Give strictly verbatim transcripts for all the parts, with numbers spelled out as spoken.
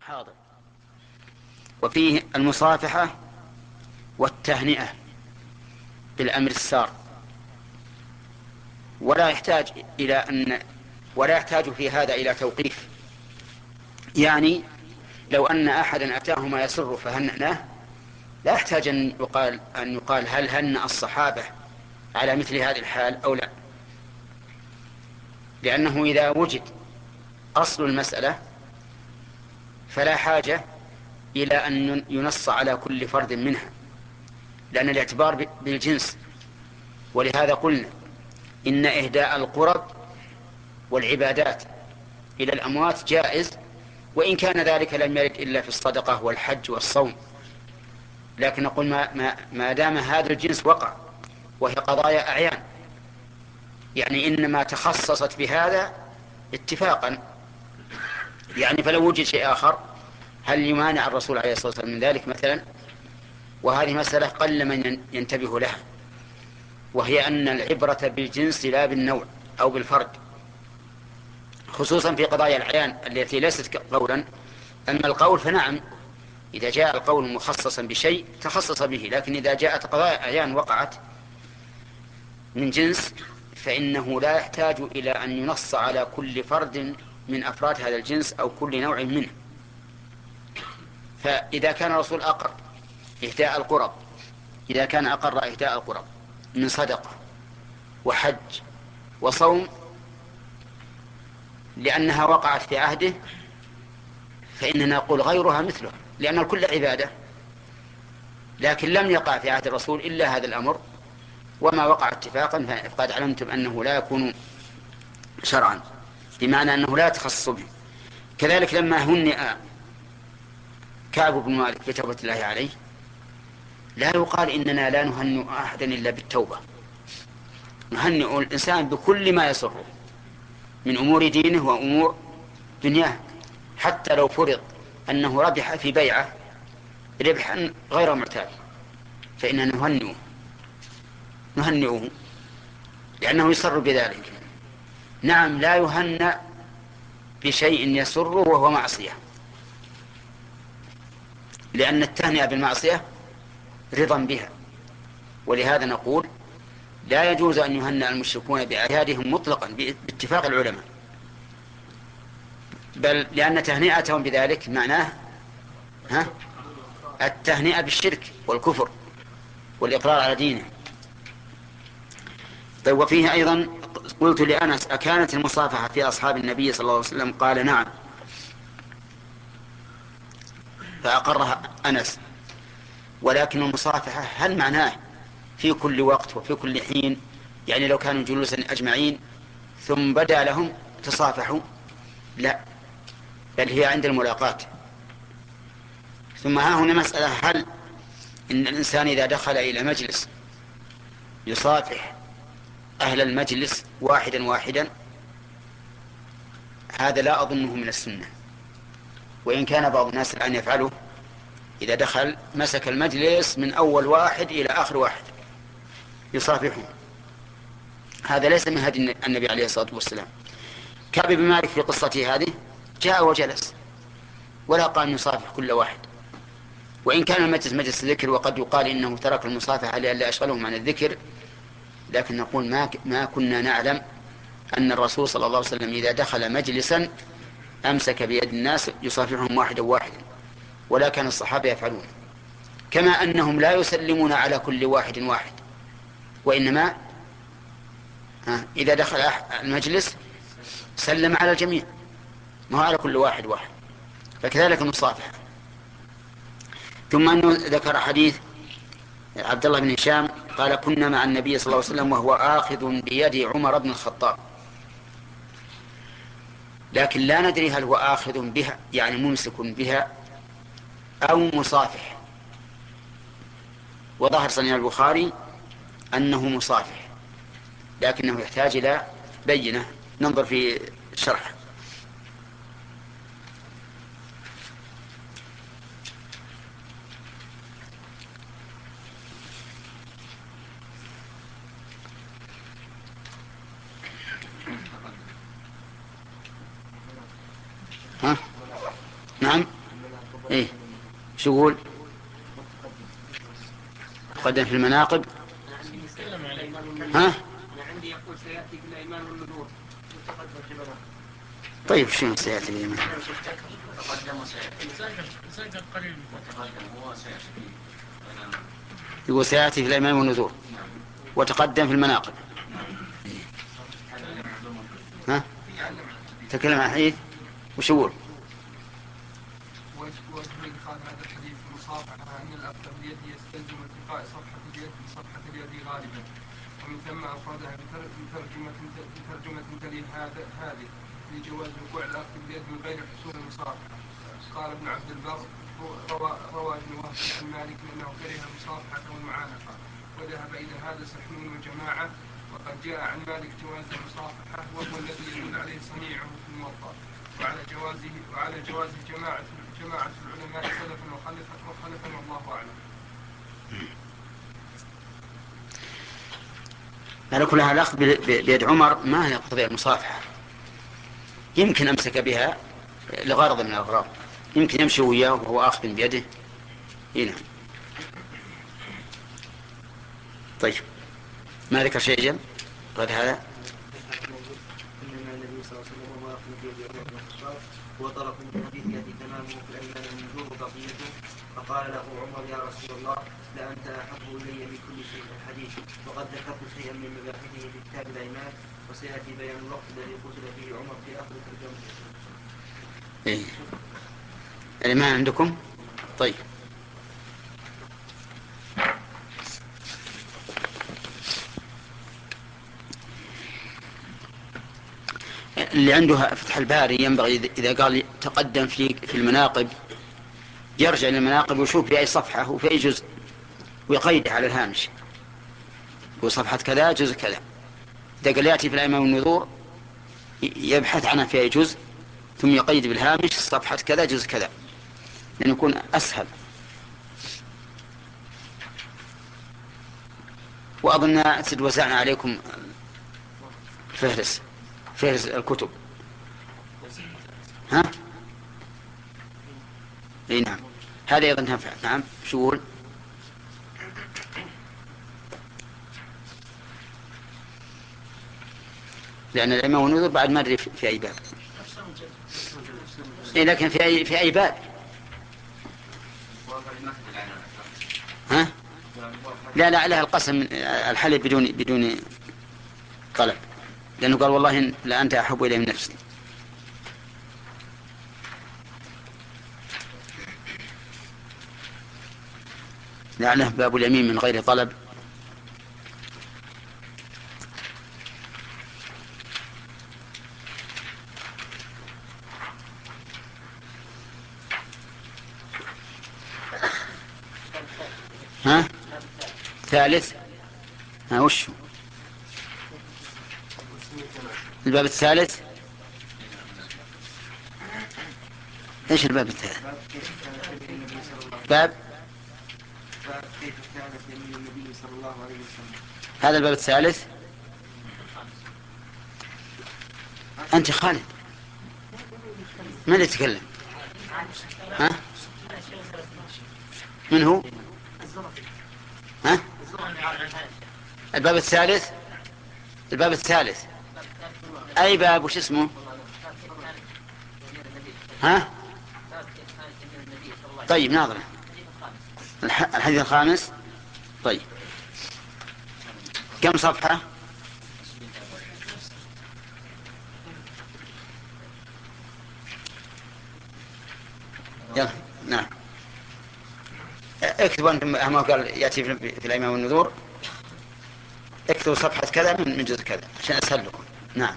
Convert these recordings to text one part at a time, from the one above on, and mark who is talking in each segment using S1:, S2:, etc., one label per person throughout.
S1: حاضر. وفيه المصافحة والتهنئة بالأمر السار، ولا يحتاج إلى أن ولا يحتاج في هذا إلى توقيف. يعني لو أن أحدا أتاه ما يسر فهنأناه، لا يحتاج أن يقال, أن يقال هل هنأ الصحابة على مثل هذه الحال أو لا، لأنه إذا وجد أصل المسألة فلا حاجة إلى أن ينص على كل فرد منها، لأن الاعتبار بالجنس. ولهذا قلنا إن إهداء القرب والعبادات إلى الأموات جائز، وإن كان ذلك لم يرد إلا في الصدقة والحج والصوم، لكن نقول ما, ما, ما دام هذا الجنس وقع وهي قضايا أعيان، يعني إنما تخصصت بهذا اتفاقا، يعني فلو وجد شيء آخر هل يمانع الرسول عليه الصلاة والسلام من ذلك مثلا؟ وهذه مسألة قل من ينتبه لها، وهي أن العبرة بالجنس لا بالنوع أو بالفرد، خصوصا في قضايا الأعيان التي ليست قولا. أما القول فنعم، إذا جاء القول مخصصا بشيء تخصص به، لكن إذا جاءت قضايا أعيان وقعت من جنس فإنه لا يحتاج إلى أن ينص على كل فرد من أفراد هذا الجنس أو كل نوع منه. فإذا كان الرسول أقر إهداء القرب، إذا كان أقر إهداء القرب من صدقة وحج وصوم لأنها وقعت في عهده، فإننا نقول غيرها مثله، لأن الكل عبادة، لكن لم يقع في عهد الرسول إلا هذا الأمر، وما وقع اتفاقا فقد علمتم أنه لا يكون شرعا، بمعنى أنه لا يتخصص به. كذلك لما هنئ كعب بن مالك بتوبة الله عليه، لا يقال إننا لا نهنئ أحدا إلا بالتوبة، نهنئ الإنسان بكل ما يسره من أمور دينه وأمور دنياه، حتى لو فرض أنه ربح في بيعة ربحا غير معتاد فإننا نهنئه نهنئه لأنه يسر بذلك. نعم، لا يهنأ بشيء يسره وهو معصية، لأن التهنئة بالمعصية رضا بها، ولهذا نقول لا يجوز أن يهنأ المشركون بأعيادهم مطلقا باتفاق العلماء، بل لأن تهنئتهم بذلك معناه ها التهنئة بالشرك والكفر والإقرار على دينه. طيب، وفيه أيضا قلت لأنس أكانت المصافحة في أصحاب النبي صلى الله عليه وسلم؟ قال نعم، فأقرها أنس. ولكن المصافحة هل معناه في كل وقت وفي كل حين؟ يعني لو كانوا جلوسا أجمعين ثم بدأ لهم تصافحوا؟ لا، بل هي عند الملاقاة. ثم ها هنا مسألة، هل إن الإنسان إذا دخل إلى مجلس يصافح أهل المجلس واحدا واحدا؟ هذا لا أظنه من السنة، وإن كان بعض الناس الآن يفعله، إذا دخل مسك المجلس من أول واحد إلى آخر واحد يصافحه. هذا ليس من هدي النبي عليه الصلاة والسلام. كعب بن مالك في قصته هذه جاء وجلس ولا قال يصافح كل واحد، وإن كان المجلس مجلس ذكر، وقد يقال إنه ترك المصافحة لئلا يشغلهم عن الذكر، لكن نقول ما ما كنا نعلم أن الرسول صلى الله عليه وسلم إذا دخل مجلسا أمسك بيد الناس يصافحهم واحدا واحدا، ولا كان الصحابة يفعلون، كما أنهم لا يسلمون على كل واحد واحد، وإنما إذا دخل المجلس سلم على الجميع، ما على كل واحد واحد. فكذلك المصافحة. ثم أنه ذكر حديث عبد الله بن هشام قال كنا مع النبي صلى الله عليه وسلم وهو آخذ بيد عمر بن الخطاب، لكن لا ندري هل هو آخذ بها يعني ممسك بها أو مصافح، وظهر صنيع البخاري أنه مصافح، لكنه يحتاج إلى بينة، ننظر في الشرح. ها؟ نعم. إيه شو يقول؟ تقدم في المناقب. ها؟
S2: أنا عندي يقول سيأتي في الأيمان والنذور وتقدم في المناقب.
S1: طيب شنو سيأتي في الأيمان؟
S2: تقدم وسيأتي. سيأتي قريب. وتقدم هو سيأتي.
S1: يقول سيأتي في الأيمان والنذور وتقدم في المناقب. ها؟ تكلم عن الحديث وش يقول؟
S3: وجه إدخال هذا الحديث المصافحة أن الأخذ باليد يستلزم التقاء صفحة اليد بصفحة اليد غالبا، ومن ثم أفردها بترجمة بترجمة تلي هذا هذه لجواز وقوع الأخذ باليد من غير حصول المصافحة. قال ابن عبد البر روى, روى ابن وهب عن مالك أنه كره المصافحة والمعانقة، وذهب إلى هذا سحنون وجماعة، وقد جاء عن مالك جواز المصافحة وهو الذي يدل عليه صنيعه في الموطأ، وعلى جوازه وعلى جوازه جماعة جماعة العلماء سلفا وخلفا وخلفا والله أعلم.
S1: على كل حال الأخذ بيد عمر ما يقتضي المصافحة، يمكن أمسك بها لغرض من الأغراض، يمكن يمشي وياه وهو آخذ بيده. هنا طيب ما ذكر شيء جل غير هذا؟
S2: وطرف من الحديث يأتي تمامه في الأيمان والنذور وبقيته، فقال له عمر يا رسول الله لأنت أحب إلي من كل شيء الحديث، وقد ذكرت شيئا من مباحثه في كتاب الأيمان، وسيأتي بيان الوقت الذي قتل فيه عمر في آخر ترجمة.
S1: إيه الإيمان عندكم؟ طيب اللي عنده فتح الباري ينبغي إذا قال تقدم في في المناقب يرجع للمناقب ويشوف في أي صفحة وفي أي جزء ويقيده على الهامش، وصفحة كذا جزء كذا. إذا قال يأتي في الأيمان والنذور يبحث عنها في أي جزء ثم يقيد بالهامش صفحة كذا جزء كذا، لأن يكون أسهل. وأظن وزعنا عليكم فهرس فهرس الكتب. ها؟ اي نعم هذا أيضا تنفع. نعم شو يقول؟ لأن الأيمان والنذور بعد ما أدري في أي باب. إيه لكن في أي في أي باب؟ ها؟ لا لا عليها القسم الحلف بدون بدون طلب، لأنه قال والله لا أنت أحب إليه من نفسي. لعله باب اليمين من غير طلب. ها؟ ثالث؟ ها وش الباب الثالث؟ ايش الباب الثالث؟ باب هذا الباب الثالث. أنت خالد من اللي يتكلم؟ ها؟ من هو؟ ها؟ الباب الثالث. الباب الثالث أي باب وش اسمه؟ ها؟ طيب ناظر الحديث الخامس. طيب كم صفحة؟ يلا نعم اكتبوا انتم ما قال ياتي في الايمان والنذور، اكتبوا صفحة كذا من جزء كذا عشان اسهل لكم. نعم.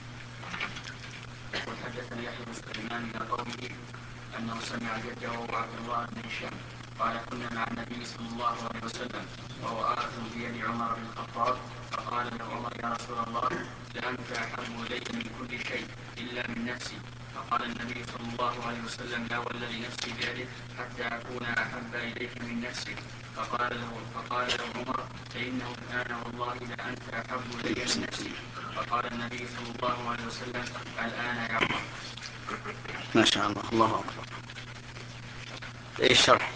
S2: وحدثني يحيى بن سليمان من قومه انه سمع جده عبد الله بن هشام قال كنا مع النبي صلى الله عليه وسلم وهو آخذ بيد عمر بن الخطاب، فقال له عمر يا رسول الله لأنت أحب إلي من كل شيء إلا من نفسي، فقال النبي صلى الله عليه وسلم لا والذي نفسي بيده حتى أكون أحب إليك من نفسك، فقال له فقال له عمر فإنه الآن والله لأنت أحب إلي من نفسي، فقال النبي صلى الله عليه وسلم الآن يا عمر.
S1: ما شاء الله الله أكبر. إيه الشرح؟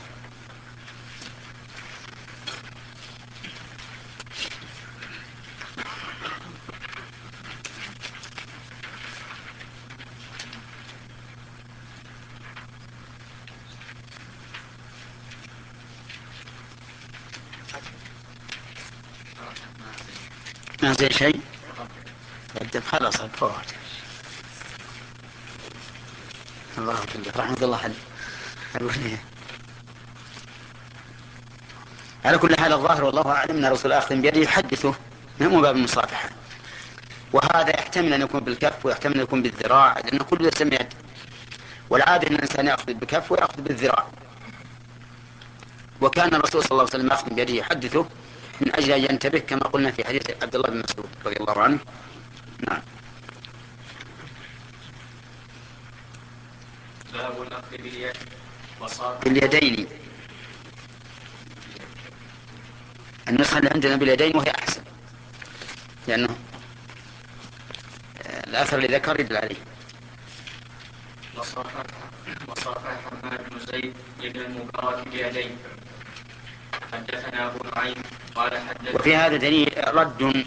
S1: ما زي شيء يبدأ خلاص الفوات. الله يكرمك رحمة الله حل. على كل حال الظاهر والله أعلم أن الرسول آخذ بيده يحدثه من باب المصافحة، وهذا يحتمل أن يكون بالكف ويحتمل أن يكون بالذراع، لأن كل يسمى يد، والعادة أن الإنسان يأخذ بالكف ويأخذ بالذراع. وكان الرسول صلى الله عليه وسلم آخذ بيده يحدثه من أجل أن ينتبه كما قلنا في حديث عبد الله بن مسعود رضي الله عنه. نعم.
S2: باب الأخذ باليد
S1: باليدين. النسخة اللي عندنا باليدين وهي أحسن، لأنه الأثر اللي ذكر يدل عليه.
S2: وصافح حماد بن زيد بن المبارك بيديه. حدثنا أبو نعيم قال حدثنا.
S1: وفي هذا دليل رد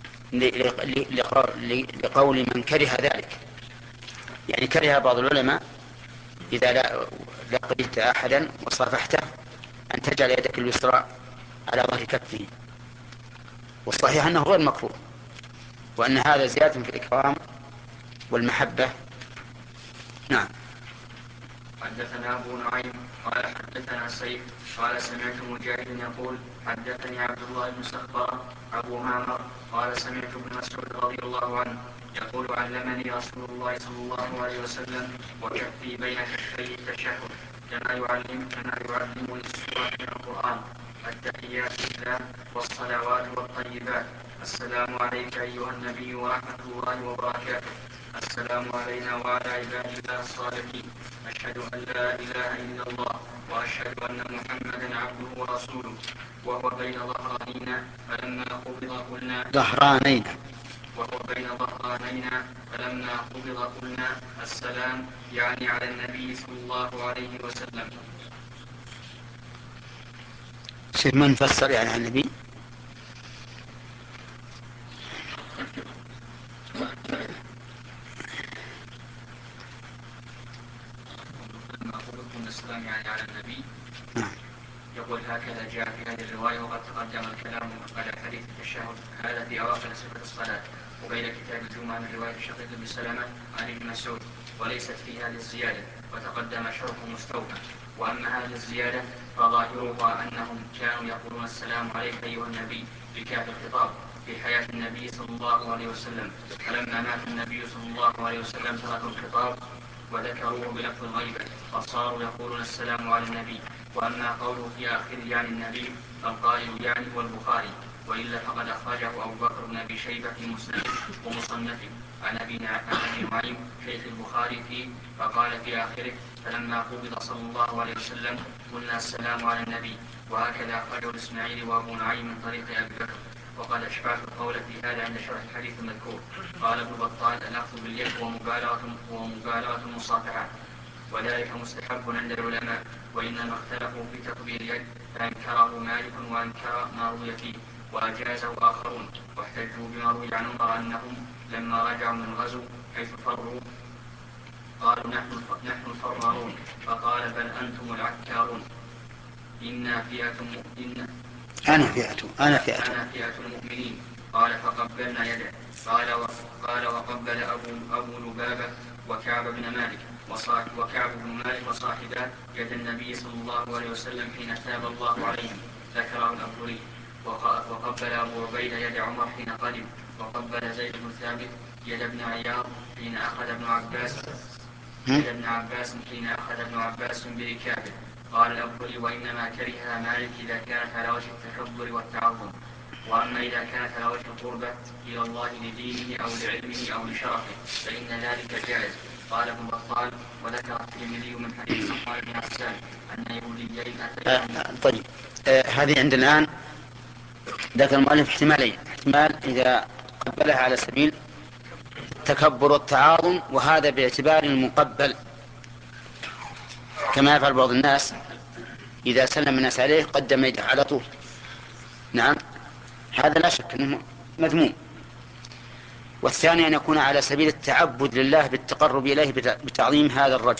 S1: لقول من كره ذلك، يعني كره بعض العلماء إذا لقيت أحدا وصافحته أن تجعل يدك اليسرى على ظهر كفه، والصحيح أنه غير مكروه، وأن هذا زيادة في الإكرام والمحبة. نعم.
S2: حدثنا أبو نعيم قال حدثنا سيف قال سمعت مجاهد يقول حدثني عبد الله بن سخبر أبو معمر قال سمعت ابن مسعود رضي الله عنه يقول علمني رسول الله صلى الله عليه وسلم وكفي بين كفي التشهد كما يعلم كما يعلمني السورة من القرآن. التحيات لله والصلوات والطيبات. السلام عليك أيها النبي ورحمة الله وبركاته. السلام علينا وعلى عباد الله الصالحين. أشهد أن لا إله إلا الله وأشهد أن محمدا عبده ورسوله. وهو بين ظهرانينا فلما قبض قلنا
S1: ظهرانين
S2: وهو بين ظهرانينا فلما قبض قلنا السلام، يعني على النبي صلى الله عليه وسلم.
S1: شيء ما نفسر يعني عن النبي.
S2: السلام يعني على النبي. يقول هكذا جاء في هذه الرواية، وقد تقدم الكلام على حديث التشهد هذا في أواخر صفة الصلاة، وبين كتاب الجمعة من رواية شقيق بن سلمة عن ابن مسعود، وليست في هذه الزيادة، وتقدم شرح مستوفى. وأما هذه الزيادة فظاهرها أنهم كانوا يقولون السلام عليك أيها النبي بكاف الخطاب في حياة النبي صلى الله عليه وسلم، فلما مات النبي صلى الله عليه وسلم تركوا الخطاب وذكروه بلفظ الغيبة، فصاروا يقولون السلام على النبي. وأما قوله في آخر يعني النبي فالقائل يعني هو البخاري، وإلا فقد أخرجه أبو بكر بن أبي شيبة في مسنده ومصنفه عن أبي نعيم شيخ البخاري فيه، فقال في آخره فلما قبض صلى الله عليه وسلم قلنا السلام على النبي. وهكذا أخرجه الإسماعيلي وأبو نعيم من طريق أبي بكر. وقد أشبعت القول في هذا عند شرح الحديث المذكور. قال ابن بطال الأخذ باليد ومبالغة ومبالغة المصافحة، وذلك مستحب عند العلماء، وإنما اختلفوا في تقبيل اليد فأنكره مالك وأنكر ما روي فيه، وأجازه آخرون، واحتجوا بما روي عن عمر أنهم لما رجعوا من غزو حيث فروا قالوا نحن نحن الفرارون، فقال بل أنتم العكارون. إنا فئة مؤمنين
S1: أنا فئة أنا فئة
S2: أنا فئة المؤمنين. قال فقبلنا يده. قال قال وقبل أبو أبو لبابة وكعب بن مالك وصاحب وكعب بن مالك وصاحبه يد النبي صلى الله عليه وسلم حين تاب الله عليهم، ذكره الأبوري. وقبل أبو عبيدة يد عمر حين قدم. وقبل زيد بن ثابت يد ابن عياض حين أخذ ابن عباس يد ابن عباس حين أخذ ابن عباس بركابه. قال الأبوري وإنما كرهها مالك إذا كانت على وجه التحضر والتعظم، وأما إذا كانت على وجه القربة إلى الله لدينه أو لعلمه أو لشرفه فإن ذلك جائز. قال ابن بطال وذكر الترمذي من حديث صفوان بن عسال أن يهوديين أتيا.
S1: طيب آه هذه عندنا الآن ذكر المؤلف احتمالين: احتمال إذا قبلها على سبيل التكبر والتعاظم، وهذا باعتبار المقبل كما يفعل بعض الناس إذا سلم الناس عليه قدم يده على طول. نعم، هذا لا شك أنه مذموم. والثاني أن يكون على سبيل التعبد لله بالتقرب إليه بتعظيم هذا الرجل،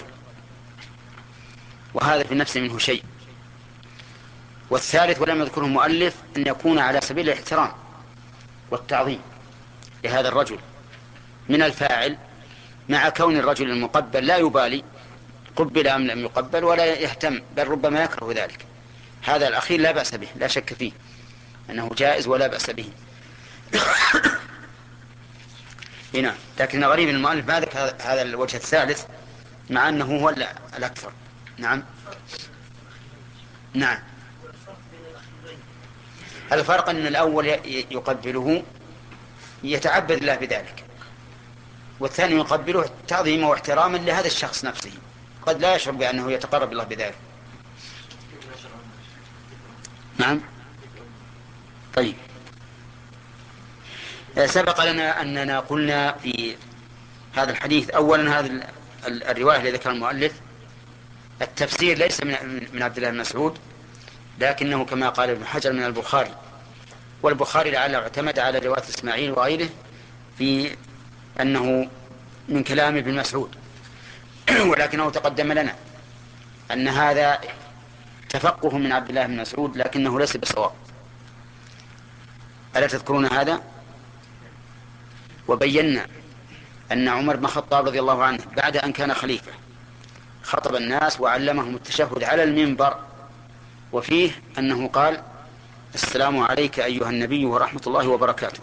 S1: وهذا في نفسه منه شيء. والثالث ولم يذكره المؤلف أن يكون على سبيل الاحترام والتعظيم لهذا الرجل من الفاعل، مع كون الرجل المقبل لا يبالي قبل أم لم يقبل ولا يهتم، بل ربما يكره ذلك. هذا الأخير لا بأس به، لا شك فيه أنه جائز ولا بأس به. هنا لكن غريب المؤلف ما ذكر هذا الوجه الثالث مع أنه هو الأكثر. نعم نعم الفرق أن الأول يقبله يتعبد الله بذلك، والثاني يقبله تعظيما واحتراما لهذا الشخص نفسه، قد لا يشعر بأنه يتقرب الله بذلك. نعم. طيب، سبق لنا أننا قلنا في هذا الحديث أولا هذا الرواية التي ذكر المؤلف التفسير ليس من عبد الله بن مسعود، لكنه كما قال ابن حجر من البخاري، والبخاري لعله اعتمد على رواية إسماعيل وغيره في أنه من كلام ابن مسعود. ولكنه تقدم لنا أن هذا تفقه من عبد الله بن مسعود لكنه ليس بصواب. ألا تذكرون هذا؟ وبينا أن عمر بن الخطاب رضي الله عنه بعد أن كان خليفة خطب الناس وعلمهم التشهد على المنبر، وفيه أنه قال: السلام عليك أيها النبي ورحمة الله وبركاته.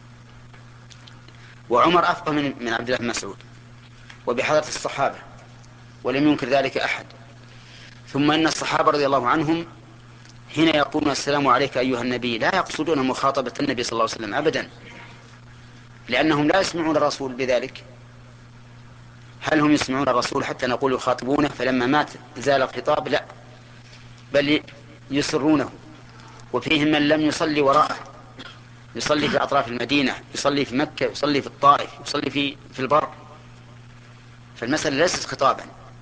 S1: وعمر أفقه من من عبد الله بن مسعود وبحضرة الصحابة ولم ينكر ذلك أحد. ثم أن الصحابة رضي الله عنهم حين يقولون السلام عليك أيها النبي لا يقصدون مخاطبة النبي صلى الله عليه وسلم أبدا، لأنهم لا يسمعون الرسول بذلك. هل هم يسمعون الرسول حتى نقول يخاطبونه فلما مات زال الخطاب؟ لا، بل يسرونه. وفيهم من لم يصلي وراءه، يصلي في أطراف المدينة، يصلي في مكة، يصلي في الطائف، يصلي في في البر. فالمسألة ليست خطابا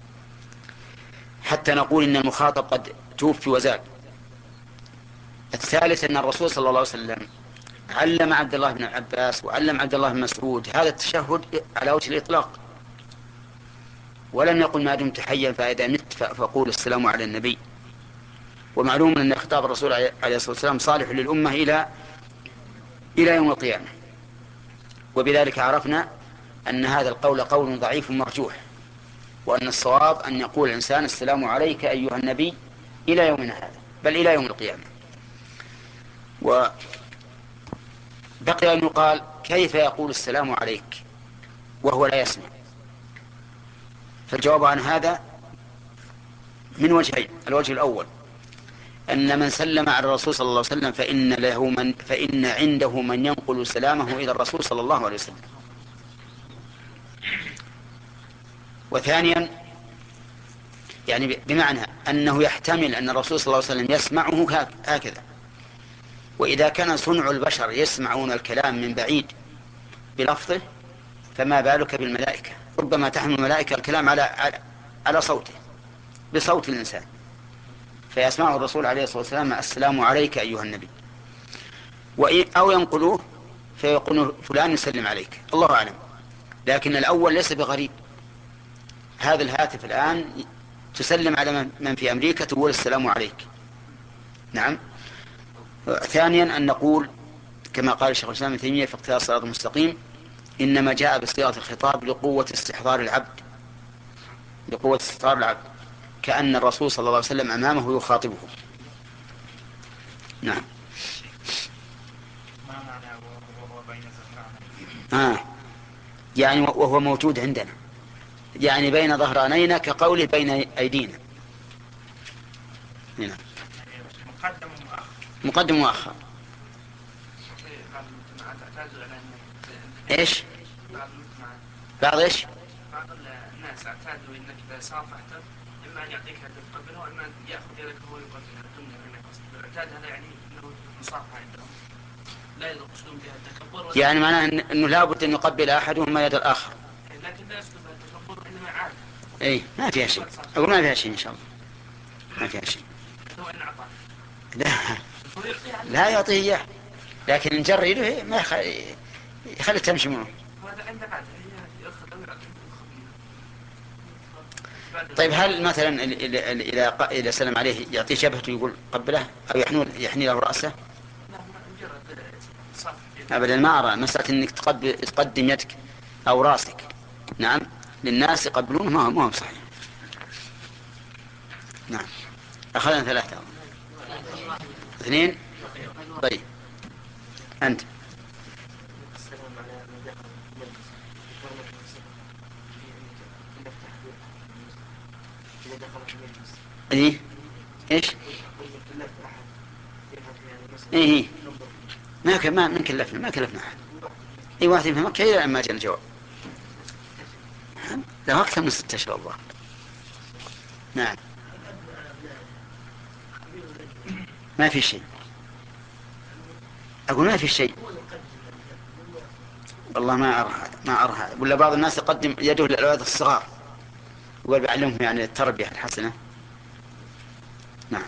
S1: حتى نقول إن المخاطب قد توفي وزال. الثالث أن الرسول صلى الله عليه وسلم علم عبد الله بن عباس وعلم عبد الله بن مسعود هذا التشهد على وجه الإطلاق، ولم يقل ما دمت حيا فإذا مت فقول السلام على النبي. ومعلوم أن خطاب الرسول عليه الصلاة والسلام صالح للأمة إلى إلى يوم القيامة. وبذلك عرفنا أن هذا القول قول ضعيف مرجوح، وأن الصواب أن يقول الإنسان السلام عليك أيها النبي إلى يومنا هذا، بل إلى يوم القيامة. وبقي أن يقال كيف يقول السلام عليك وهو لا يسمع؟ فالجواب عن هذا من وجهين. الوجه الأول أن من سلم على الرسول صلى الله عليه وسلم فإن له من فإن عنده من ينقل سلامه إلى الرسول صلى الله عليه وسلم. وثانيا يعني بمعنى أنه يحتمل أن الرسول صلى الله عليه وسلم يسمعه هكذا، وإذا كان صنع البشر يسمعون الكلام من بعيد بلفظه فما بالك بالملائكة؟ ربما تحمل الملائكة الكلام على على, على صوته بصوت الإنسان، فيسمعه الرسول عليه الصلاة والسلام السلام عليك أيها النبي، أو ينقلوه فيقول فلان يسلم عليك، الله أعلم. لكن الأول ليس بغريب. هذا الهاتف الآن تسلم على من في أمريكا تقول السلام عليك. نعم. ثانيا أن نقول كما قال الشيخ الإسلام ابن تيمية في اقتضاء الصراط المستقيم إنما جاء بصيغة الخطاب لقوة استحضار العبد، لقوة استحضار العبد، كأن الرسول صلى الله عليه وسلم أمامه يخاطبه. نعم.
S4: ما معنى وهو بين ظهرانين؟
S1: آه يعني وهو موجود عندنا، يعني بين ظهرانينا كقوله بين أيدينا. هنا
S4: مقدم ومؤخر.
S1: مقدم ومؤخر. ايش؟ بعض ايش؟
S4: بعض الناس اعتادوا انك اذا صافحته اما ان يعطيك هذا تقبله واما ان ياخذ يدك وهو يقبلها ضمن الاعتاد. هذا يعني انه مصافحه عندهم، لا يقصدون بها التكبر.
S1: يعني معناه انه لابد ان يقبل احدهما يد الاخر.
S4: لكن لا يقصد التكبر انما عاده.
S1: اي ما فيها شيء، اقول ما فيها شيء ان شاء الله، ما فيها شيء.
S4: وإن أعطاه.
S1: لا لا يعطيه إياه، لكن إن جر يده ما يخلي تمشي منه.
S4: هذا عنده عادة يأخذ أو يعطيه.
S1: طيب هل مثلا إذا إذا سلم عليه يعطيه جبهته يقول قبله أو يحنون يحني له رأسه؟ أبدا ما أرى مسألة إنك تقدم يدك أو رأسك نعم للناس يقبلونه ما هو ما هو صحيح. نعم أخذنا ثلاثة اثنين. طيب أنت إيه إيش إيه ما ك ما من كلفنا ما كلفنا أحد. أي واحد يفهم كذا ما جاء الجواب. له أكثر من ستة أشهر الله. نعم ما في شيء. أقول ما في شيء والله ما أرى ما أرى. ولا بعض الناس يقدم يده للأولاد الصغار ويعلمهم يعني التربية الحسنة. نعم.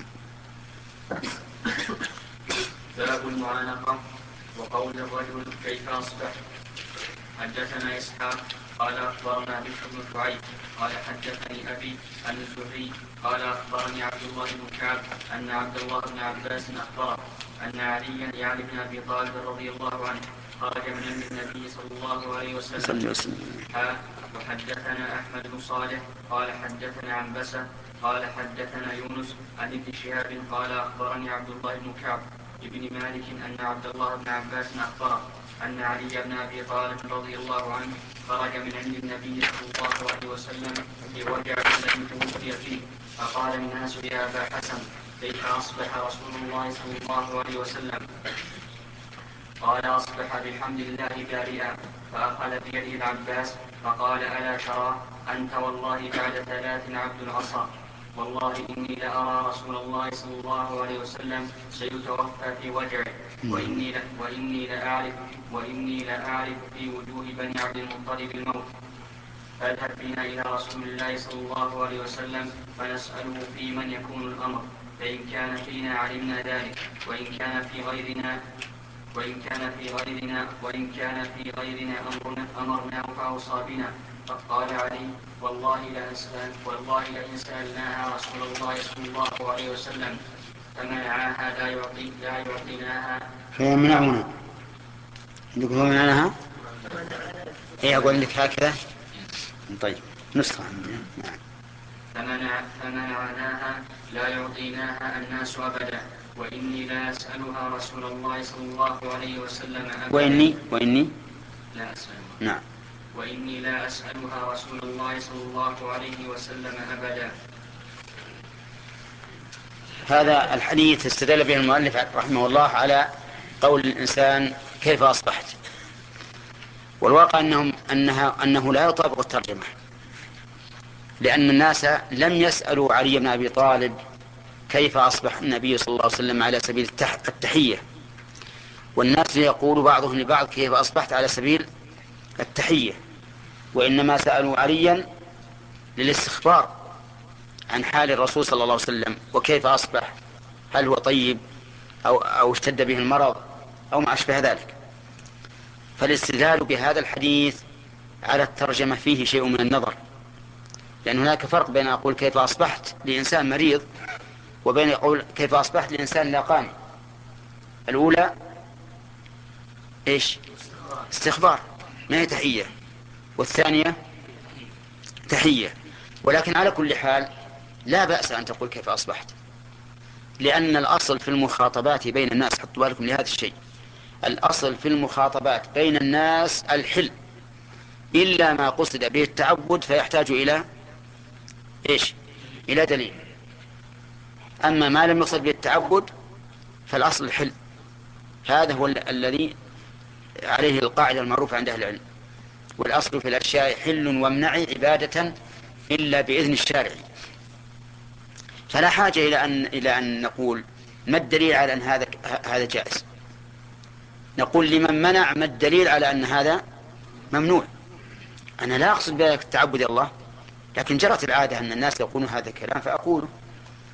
S2: باب المعانقة وقول الرجل كيف أصبح. حدثنا إسحاق قال أخبرنا بشر بن شعيب قال حدثني أبي عن الزهري قال أخبرني عبد الله بن كعب أن عبد الله بن عباس أخبره أن عليا يعني بن أبي طالب رضي الله عنه خرج من عند النبي صلى الله عليه وسلم. وحدثنا أحمد بن صالح قال حدثنا عنبسة قال حدثنا يونس عن ابن شهاب قال أخبرني عبد الله بن كعب ابن مالك أن عبد الله بن عباس أخبره أن علي بن أبي طالب رضي الله عنه خرج من عند النبي صلى الله عليه وسلم في وجع الذي توفي فيه فقال الناس يا أبا حسن كيف أصبح رسول الله صلى الله عليه وسلم؟ قال أصبح بحمد الله بارئا. فأخذ بيده العباس فقال ألا ترى أنت والله بعد ثلاث عبد العصا والله إني لأرى رسول الله صلى الله عليه وسلم سيتوفى في وجعه وإني وإني لأعرف وإني لأعرف في وجوه بني عبد المطلب الموت. فاذهب بنا إلى رسول الله صلى الله عليه وسلم فنسأله في من يكون الأمر فإن كان فينا علمنا ذلك وإن كان في غيرنا وإن كان في غيرنا وإن كان في غيرنا أمرنا أمرناه فأوصى بنا. فقال علي والله لأسأل والله لئن سألناها رسول الله صلى الله عليه وسلم فمنعاها لا يعطي لا يعطيناها
S1: فيمنعنا عندكم فمنعناها ايه اقول لك هكذا. طيب نسخة عندنا. نعم.
S2: فمنع فمنعناها لا يعطيناها الناس أبدا وإني لا أسألها رسول الله صلى الله عليه وسلم أبدا.
S1: وإني وإني
S2: لا أسألها.
S1: نعم.
S2: وإني لا أسألها رسول الله صلى الله عليه وسلم أبدا.
S1: هذا الحديث استدل به المؤلف رحمه الله على قول الإنسان كيف أصبحت، والواقع أنهم أنها أنه لا يطابق الترجمة، لأن الناس لم يسألوا علي بن أبي طالب كيف أصبح النبي صلى الله عليه وسلم على سبيل التحية، والناس يقول بعضهم لبعض كيف أصبحت على سبيل التحية، وإنما سألوا عليا للاستخبار عن حال الرسول صلى الله عليه وسلم وكيف أصبح، هل هو طيب أو, أو اشتد به المرض أو ما أشبه ذلك. فالاستدلال بهذا الحديث على الترجمة فيه شيء من النظر، لأن هناك فرق بين أقول كيف أصبحت لإنسان مريض وبين يقول كيف أصبحت لإنسان لاقاني. الأولى إيش؟ استخبار ما هي تحية، والثانية تحية. ولكن على كل حال لا بأس أن تقول كيف أصبحت، لأن الأصل في المخاطبات بين الناس، حطوا بالكم لهذا الشيء، الأصل في المخاطبات بين الناس الحل، إلا ما قصد به التعبد فيحتاج إلى إيش؟ إلى دليل. أما ما لم يقصد به التعبد فالأصل الحل. هذا هو الذي عليه القاعدة المعروفة عند أهل العلم، والأصل في الأشياء حل وامنعي عبادة إلا بإذن الشارع. فلا حاجة إلى أن إلى أن نقول ما الدليل على أن هذا هذا جائز، نقول لمن منع ما الدليل على أن هذا ممنوع. أنا لا أقصد بذلك التعبد الله، لكن جرت العادة أن الناس يقولون هذا الكلام فأقوله.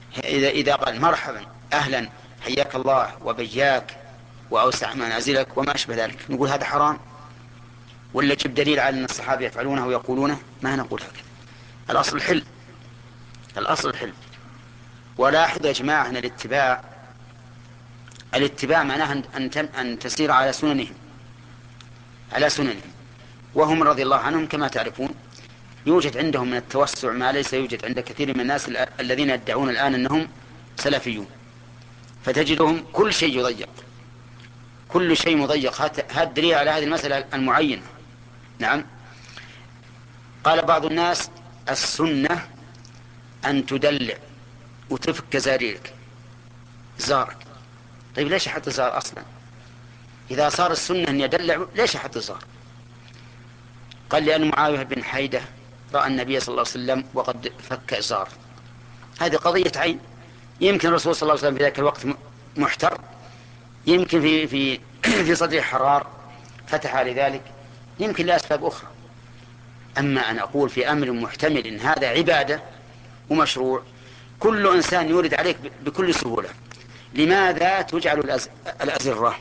S1: إذا إذا قال مرحبا أهلا حياك الله وبياك وأوسع منازلك وما أشبه ذلك، نقول هذا حرام؟ ولا جب دليل على أن الصحابة يفعلونه ويقولونه؟ ما نقول هكذا. الأصل الحل، الأصل الحل. ولاحظ يا جماعة أن الاتباع الاتباع معناه أن أن تسير على سننهم، على سننهم. وهم رضي الله عنهم كما تعرفون يوجد عندهم من التوسع ما ليس يوجد عند كثير من الناس الذين يدعون الآن أنهم سلفيون، فتجدهم كل شيء يضيق، كل شيء مضيق. هذا الدليل على هذه المسألة المعينة. نعم. قال بعض الناس السنة أن تدلع وتفك زاريرك زارك. طيب ليش حط زار أصلا؟ إذا صار السنة أن يدلع ليش حط زار؟ قال لأن معاوية بن حيدة رأى النبي صلى الله عليه وسلم وقد فك إزار. هذه قضية عين. يمكن الرسول صلى الله عليه وسلم في ذاك الوقت محتر، يمكن في في في صدره حرار فتح لذلك، يمكن لأسباب أخرى. أما أن أقول في أمر محتمل إن هذا عبادة ومشروع، كل إنسان يورد عليك بكل سهولة. لماذا تجعل الأزرة؟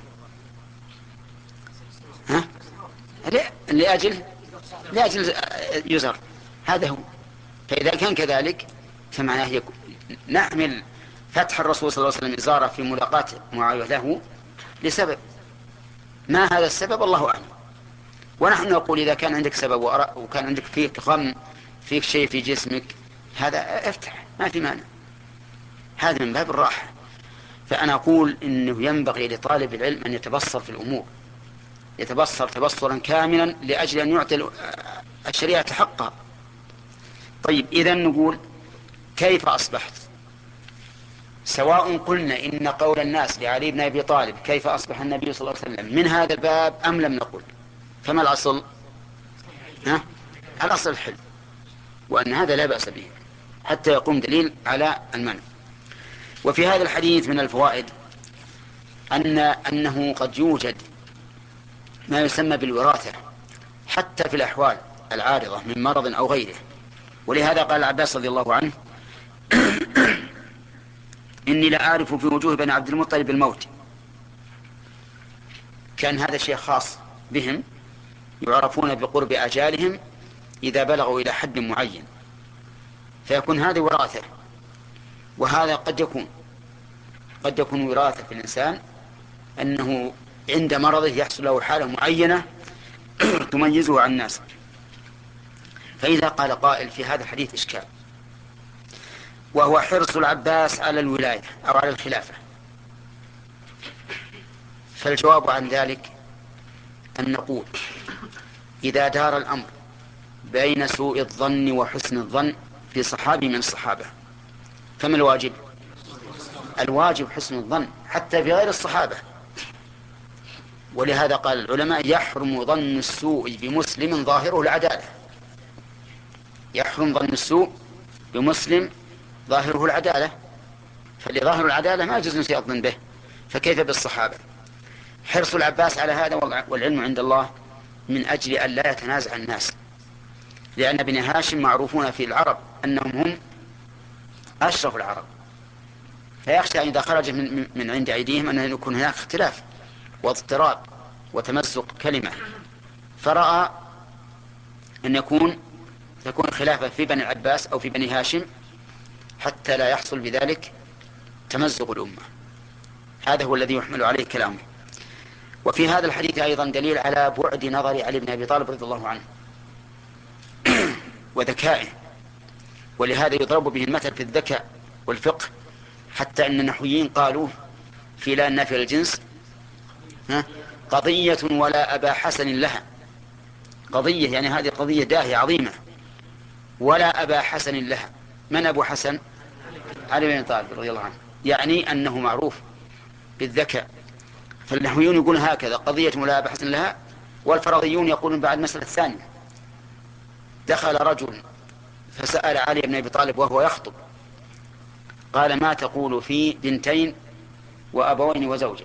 S1: ها؟ لأجل لأجل يزر، هذا هو. فإذا كان كذلك فمعناه نحمل فتح الرسول صلى الله عليه وسلم إزارة في ملاقاة معاوية له لسبب، ما هذا السبب الله أعلم. ونحن نقول إذا كان عندك سبب وكان عندك فيك غم، فيك شيء في جسمك، هذا افتح، ما في مانع، هذا من باب الراحة. فأنا أقول إنه ينبغي لطالب العلم أن يتبصر في الأمور، يتبصر تبصرا كاملا لأجل أن يعطي الشريعة حقها. طيب إذن نقول كيف أصبحت؟ سواء قلنا إن قول الناس لعلي بن أبي طالب كيف أصبح النبي صلى الله عليه وسلم من هذا الباب أم لم نقل، فما الأصل؟ ها؟ الأصل الحل، وأن هذا لا بأس به حتى يقوم دليل على المنع. وفي هذا الحديث من الفوائد أن أنه قد يوجد ما يسمى بالوراثة حتى في الأحوال العارضة من مرض أو غيره. ولهذا قال العباس رضي الله عنه إني لا أعرف في وجوه بني عبد المطلب الموت. كان هذا شيء خاص بهم، يعرفون بقرب أجالهم إذا بلغوا إلى حد معين، فيكون هذه وراثة. وهذا قد يكون قد يكون وراثة في الإنسان أنه عند مرضه يحصل له حالة معينة تميزه عن الناس. فإذا قال قائل في هذا الحديث إشكال، وهو حرص العباس على الولاية أو على الخلافة، فالجواب عن ذلك أن نقول إذا دار الأمر بين سوء الظن وحسن الظن في صحابي من الصحابة فما الواجب؟ الواجب حسن الظن حتى في غير الصحابة. ولهذا قال العلماء يحرم ظن السوء بمسلم ظاهره العدالة، يحرم ظن السوء بمسلم ظاهره العدالة، فلظاهر العدالة ما يجوز نسيء الظن به، فكيف بالصحابة؟ حرص العباس على هذا والعلم عند الله من أجل أن لا يتنازع الناس، لأن بني هاشم معروفون في العرب أنهم هم أشرف العرب، فيخشى أن إذا خرج من, من عند أيديهم أن يكون هناك اختلاف واضطراب وتمزق كلمة، فرأى أن يكون تكون خلافة في بني العباس أو في بني هاشم حتى لا يحصل بذلك تمزق الأمة. هذا هو الذي يحمل عليه كلامه. وفي هذا الحديث أيضا دليل على بعد نظر علي بن أبي طالب رضي الله عنه وذكائه، ولهذا يضرب به المثل في الذكاء والفقه، حتى أن النحويين قالوا في لا النافية الجنس قضية ولا أبا حسن لها، قضية يعني هذه قضية داهية عظيمة، ولا أبا حسن لها. من أبو حسن؟ علي بن طالب رضي الله عنه، يعني أنه معروف بالذكاء. فالنحويون يقولون هكذا قضية ولا أبا حسن لها، والفرضيون يقولون بعد مسألة ثانية. دخل رجل فسأل علي بن أبي طالب وهو يخطب، قال ما تقول في بنتين وأبوين وزوجة؟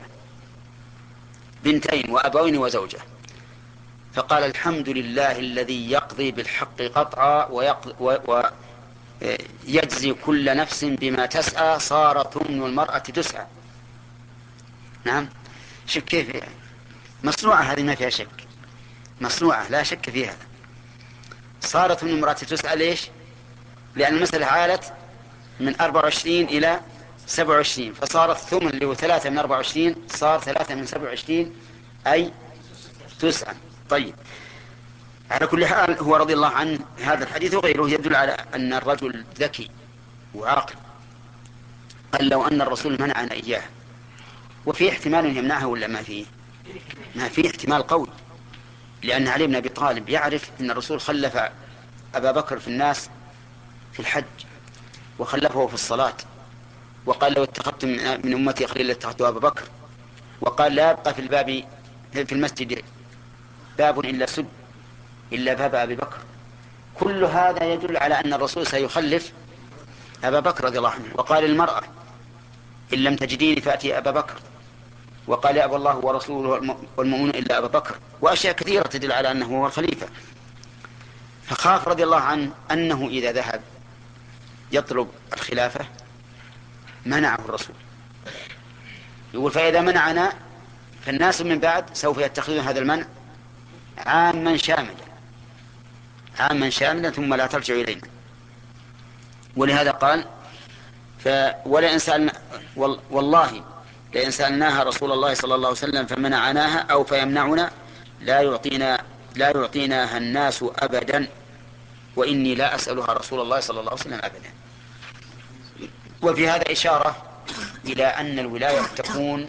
S1: بنتين وأبوين وزوجة. فقال الحمد لله الذي يقضي بالحق قطعا يجزي كل نفس بما تسعى صار ثمن المرأة تسعى. نعم، شوف كيف مصنوعة هذه، ما فيها شك، مصنوعة لا شك فيها. صارت ثمن المرأة تسعى ليش؟ لأن المسألة عالت من أربعة وعشرين إلى سبعة وعشرين، فصارت ثمن اللي هو ثلاثة من أربعة وعشرين صار ثلاثة من سبعة وعشرين أي تسعة. طيب، على كل حال هو رضي الله عنه هذا الحديث وغيره يدل على أن الرجل ذكي وعاقل. قال لو أن الرسول منعنا إياه، وفي احتمال يمنعه ولا ما فيه؟ ما فيه احتمال قوي، لأن علي بن أبي طالب يعرف أن الرسول خلف أبا بكر في الناس في الحج، وخلفه في الصلاة، وقال لو اتخذتم من أمتي خليلا اتخذت أبا بكر، وقال لا يبقى في الباب في المسجد باب إلا سد إلا باب أبي بكر. كل هذا يدل على أن الرسول سيخلف أبا بكر رضي الله عنه. وقال المرأة إن لم تجديني فأتي أبا بكر، وقال أبى الله ورسوله والمؤمنون إلا أبا بكر، وأشياء كثيرة تدل على أنه هو الخليفة. فخاف رضي الله عنه أنه إذا ذهب يطلب الخلافة منعه الرسول. يقول فإذا منعنا فالناس من بعد سوف يتخذون هذا المنع عاما شاملا عاما شاملا ثم لا ترجع إلينا. ولهذا قال ف ولئن سألنا والله لئن سألناها رسول الله صلى الله عليه وسلم فمنعناها أو فيمنعنا لا يعطينا لا يعطيناها الناس أبدا، وإني لا أسألها رسول الله صلى الله عليه وسلم أبدا. وفي هذا إشارة إلى أن الولاية تكون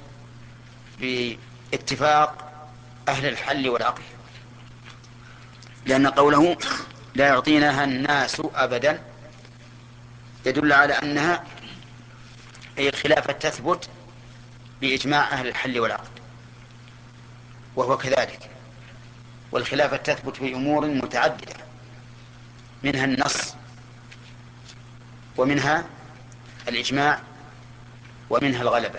S1: باتفاق أهل الحل والعقل، لأن قوله لا يعطيناها الناس أبدا يدل على أنها أي الخلافة تثبت بإجماع أهل الحل والعقد، وهو كذلك. والخلافة تثبت في أمور متعددة، منها النص ومنها الإجماع ومنها الغلبة.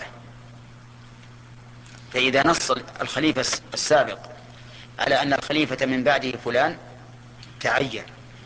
S1: فإذا نص الخليفة السابق على أن الخليفة من بعده فلان تعين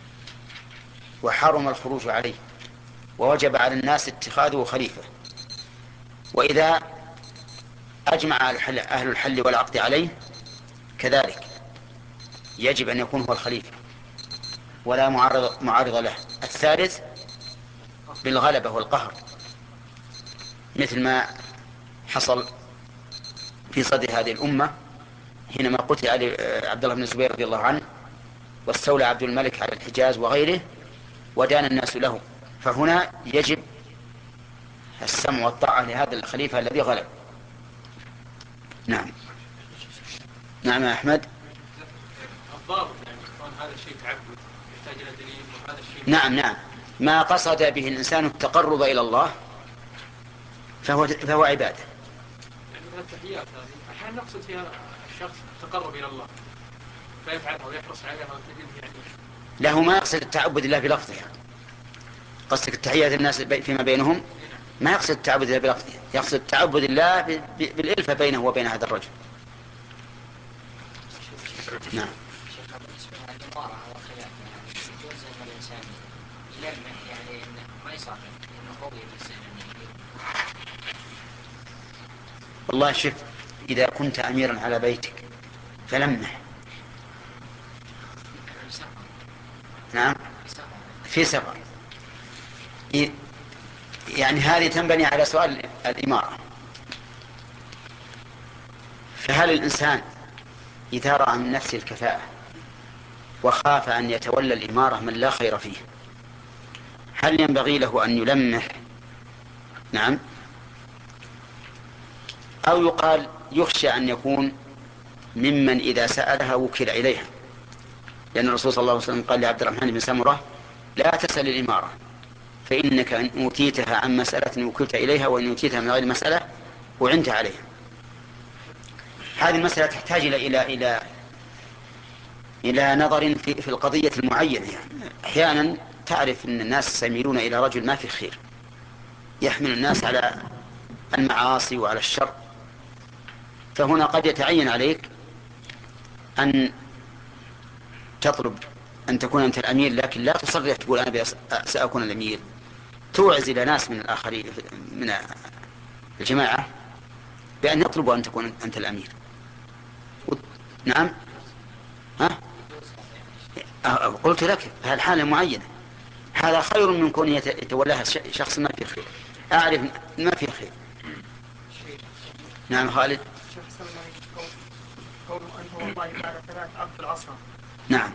S1: وحرم الخروج عليه ووجب على الناس اتخاذه خليفة. وإذا أجمع أهل الحل والعقد عليه كذلك يجب أن يكون هو الخليفة ولا معارض, معارض له. الثالث بالغلبة والقهر، مثل ما حصل في صدر هذه الأمة حينما قتل علي عبد الله بن الزبير رضي الله عنه واستولى عبد الملك على الحجاز وغيره ودان الناس له، فهنا يجب السمع والطاعة لهذا الخليفة الذي غلب. نعم نعم يا أحمد.
S3: الضابط يعني كون هذا الشيء تعبد يحتاج إلى دليل، وهذا الشيء
S1: نعم نعم ما قصد به الإنسان التقرب إلى الله فهو فهو عبادة.
S3: يعني مثل التحيات هذه أحيانا نقصد فيها الشخص التقرب إلى الله فيفعلها ويحرص عليها وتجد يعني
S1: له ما يقصد التعبد الله بلفظها. قصدك التحيات الناس فيما بينهم، ما يقصد التعبد الله بلفظها، يقصد التعبد الله بالإلفة بينه وبين هذا الرجل. نعم. والله شوف، إذا كنت أميرا على بيتك فلمح. نعم في سفر، يعني هذه تنبني على سؤال الإمارة. فهل الإنسان إذا رأى من نفسه الكفاءة وخاف أن يتولى الإمارة من لا خير فيه، هل ينبغي له أن يلمح؟ نعم. أو يقال يخشى أن يكون ممن إذا سألها وكل إليها، لأن الرسول صلى الله عليه وسلم قال لعبد الرحمن بن سمرة لا تسأل الإمارة فإنك إن أوتيتها عن مسألة وكلت إليها، وإن أوتيتها من غير مسألة وعنت عليها. هذه المسألة تحتاج إلى إلى إلى إلى نظر في في القضية المعينة. يعني أحيانا تعرف أن الناس سيميلون إلى رجل ما في خير يحمل الناس على المعاصي وعلى الشر، فهنا قد يتعين عليك أن تطلب أن تكون أنت الأمير، لكن لا تصرح تقول أنا سأكون الأمير، توعز إلى ناس من الآخرين من الجماعة بأن يطلبوا أن تكون أنت الأمير. نعم. ها؟ قلت لك هالحالة معينة، هذا خير من كون يتولاها شخص ما فيه خير، أعرف ما فيه خير. نعم خالد. نعم.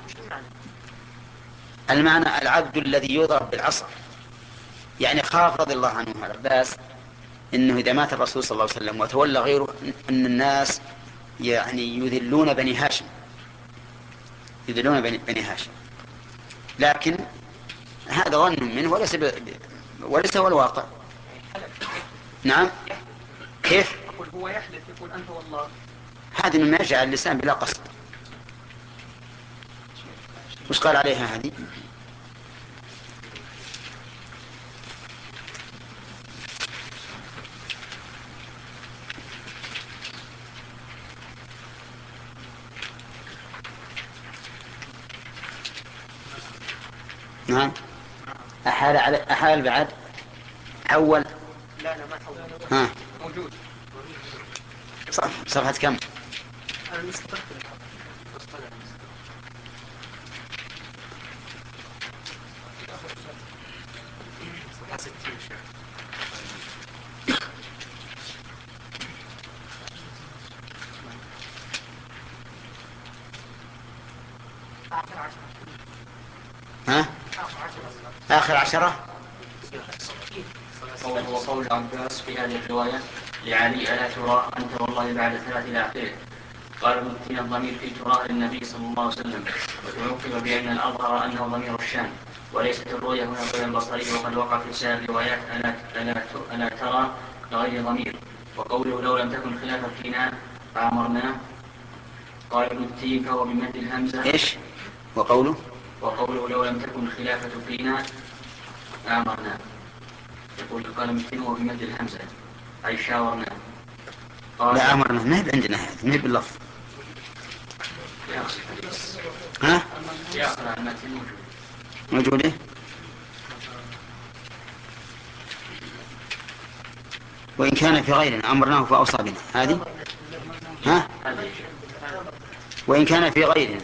S1: المعنى العبد الذي يضرب بالعصا، يعني خاف رضي الله عنه عباس إنه إذا مات الرسول صلى الله عليه وسلم وتولى غيره أن الناس يعني يذلون بني هاشم، يذلون بني هاشم، لكن هذا ظن منه وليس ب... وليس هو الواقع. نعم. كيف؟
S4: يقول هو يحلف يقول أنت والله.
S1: هذه مما يجعل اللسان بلا قصد. وش قال عليها هذه؟ نعم. أحال على أحال بعد حول.
S4: لا لا ما حول.
S1: ها
S4: موجود.
S1: صح. صفحة كم؟
S4: المستقبل. صفحة ستين.
S1: ها؟ آخر عشرة.
S2: وقول عباس في هذه الرواية لعلي ألا ترى أنت والله بعد ثلاث إلى آخره. قال ابن تيمية الضمير في ترى للنبي صلى الله عليه وسلم، وتعقب بأن الأظهر أنه ضمير الشام، وليست الرؤية هنا غير البصري، وقد وقع في سائر الروايات ألا, ألا, ألا ترى لغير ضمير. وقوله لو لم تكن خلافا فينا فأمرناه، قال ابن تيمية فهو بمد الهمزة.
S1: إيش؟ وقوله
S2: وقوله لو لم تكن خلافة فينا أمرنا، يقول قال مثله هو بمد الهمزة أي شاورنا.
S1: لا أمرنا ما هي عندنا هذا، ما هي باللفظ. ها؟
S2: يا أخي المتن موجود.
S1: موجود إيه؟ وإن كان في غيرنا أمرناه فأوصى بنا، هذه. ها؟ وإن كان في غيرنا.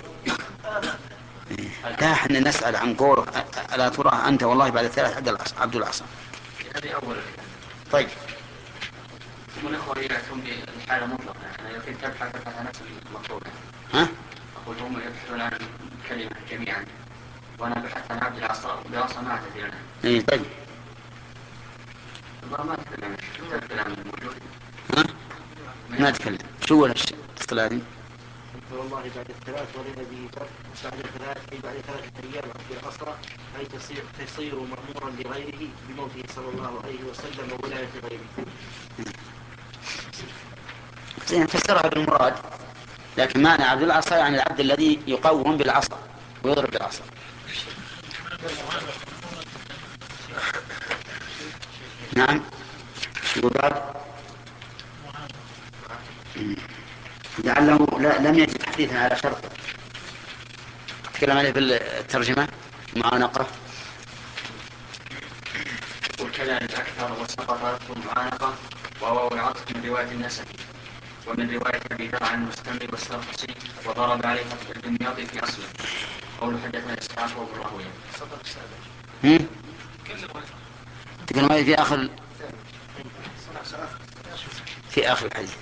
S1: لا احنا نسأل عن قوله ألا ترى أنت والله بعد ثلاث عبد العصا.
S2: هذه أول.
S1: طيب.
S2: من أخوة يأتون بالحالة مطلقة، يعني يمكن تبحث عن نفس المطلوب.
S1: ها؟
S2: أقول هم يبحثون عن كلمة جميعا، وأنا بحثت عن عبد العصا بعصا ما أعتذر عنها.
S1: إيه طيب.
S2: الله ما تكلم شو الكلام الموجود.
S1: ها؟ ما أتكلم. شو ولا الشيء استقلالي؟
S5: والله بعد الثلاث والذي بعد الثلاث أي بعد ثلاثة أيام في العصر أي تصير تصير مأمورا لغيره بموته صلى الله عليه وسلم وولاية غيره.
S1: زين فسرها بالمراد، لكن معنى عبد العصا يعني العبد الذي يقوم بالعصا ويضرب بالعصا. نعم. يقول بعد لعله لم يجد حديثا على شرط تكلم عليه بالترجمة معانقة.
S2: وكذلك أكثر وسقط المعانقة وهو العطف من رواية النسبي، ومن رواية أبي ذر عن المستمر والسرقسي، وضرب عليه الدمياطي في أصله. قول حدثنا إسحاق وابن راهويه.
S1: هم؟ تكلم عليه في آخر في آخر الحديث.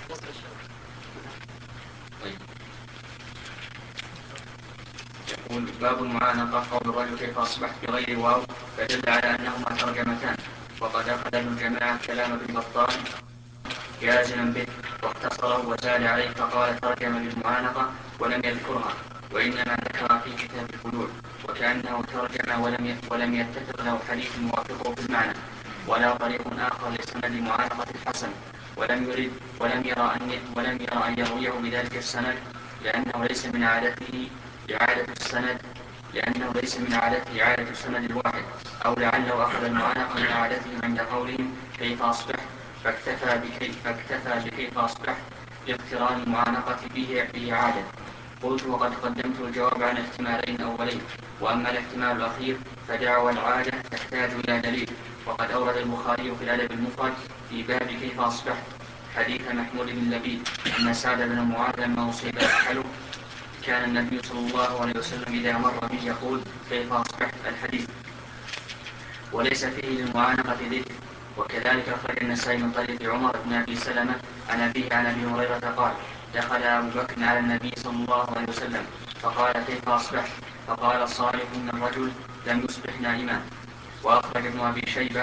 S2: يقول باب المعانقة قول الرجل كيف أصبحت بغير واو، فدل على أنهما ترجمتان، وقد أخذ الجماعة كلام ابن بطال جازما به واختصره وزاد عليه فقال ترجم بالمعانقة ولم يذكرها، وإنما ذكر في كتاب البلوغ، وكأنه ترجم ولم ولم يتفق له حديث موافقه في المعنى ولا طريق آخر لسند معانقة الحسن، ولم يرد ولم يرى أن ولم يرى أن يرويه بذلك السند، لأنه ليس من عادته إعادة السند لأنه ليس من عادته إعادة السند الواحد، أو لعله أخذ المعانقة من عادته عند قولهم كيف أصبح، فاكتفى بكيف فاكتفى بكيف أصبح لاقتران المعانقة به بإعادة. قلت وقد قدمت الجواب عن احتمالين أولين، وأما الاحتمال الأخير فدعوى العادة تحتاج إلى دليل، وقد أورد البخاري في الأدب المفرد في باب كيف أصبحت حديث محمود بن لبيد أن سعد بن معاذ لما أصيب أحله كان النبي صلى الله عليه وسلم إذا مر به يقول كيف أصبحت الحديث، وليس فيه للمعانقة ذكر. وكذلك أخرج النسائي من طريق عمر بن أبي سلمة عن أبيه عن أبي هريرة قال دخل أبو بكر على النبي صلى الله عليه وسلم فقال كيف أصبحت؟ فقال صالح إن الرجل لم يصبح نائما. وأخرج ابن أبي شيبة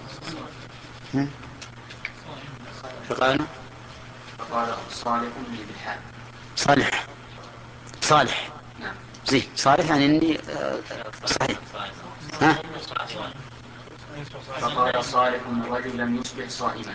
S1: فقال
S2: فقال صالح لي بالحال.
S1: صالح صالح
S2: نعم
S1: زين صالح يعني إني صحيح. ها؟
S2: فقال صالح إن الرجل لم يصبح صائما.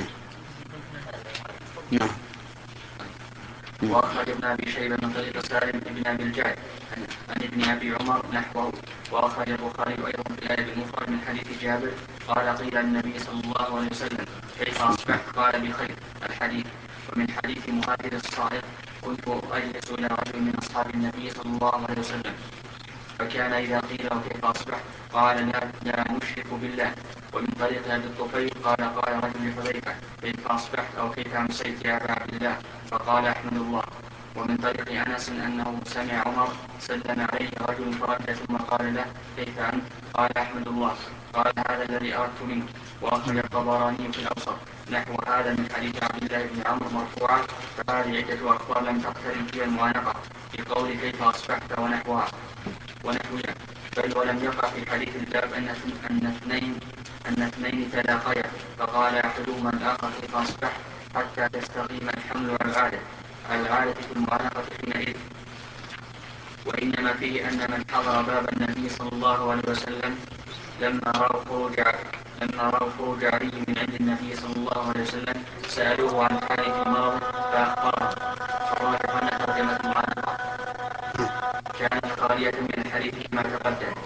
S1: نعم.
S2: وأخرج ابن أبي شيبة من طريق سالم بن أبي الجعد عن ابن أبي عمر نحوه. وأخرج البخاري أيضا في الأدب المفرد من حديث جابر قال قيل النبي صلى الله عليه وسلم كيف أصبحت؟ قال بخير الحديث. ومن حديث مهاجر الصائغ كنت أجلس إلى رجل من أصحاب النبي صلى الله عليه وسلم فكان إذا قيل كيف أصبحت قال لا, لا نشرك بالله. ومن طريق أبي الطفيل قال قال رجل لحذيفة كيف أصبحت أو كيف أمسيت يا أبا عبد الله فقال أحمد الله. ومن طريق أنس أنه سمع عمر سلم عليه رجل فرد ثم قال له كيف أنت؟ قال أحمد الله. قال هذا الذي أردت منه. وأخرج الطبراني في الأوسط نحو هذا من حديث عبد الله بن عمرو مرفوعا. فهذه عدة أخبار لم تقترن فيها المعانقة في قول كيف أصبحت ونحوها ونحوها بل ولم يقع في حديث الباب أن اثنين أن اثنين تلاقيا فقال أحدهما الآخر كيف أصبحت حتى تستقيم الحمل على العادة على العادة في المعانقة حينئذ. وإنما فيه أن من حضر باب النبي صلى الله عليه وسلم لما رأوا خروج لما رأوا خروج علي من عند النبي صلى الله عليه وسلم سألوه عن حاله في مرض فأخبره. فالراجح أن ترجمة المعانقة كانت خالية من الحديث ما تقدم.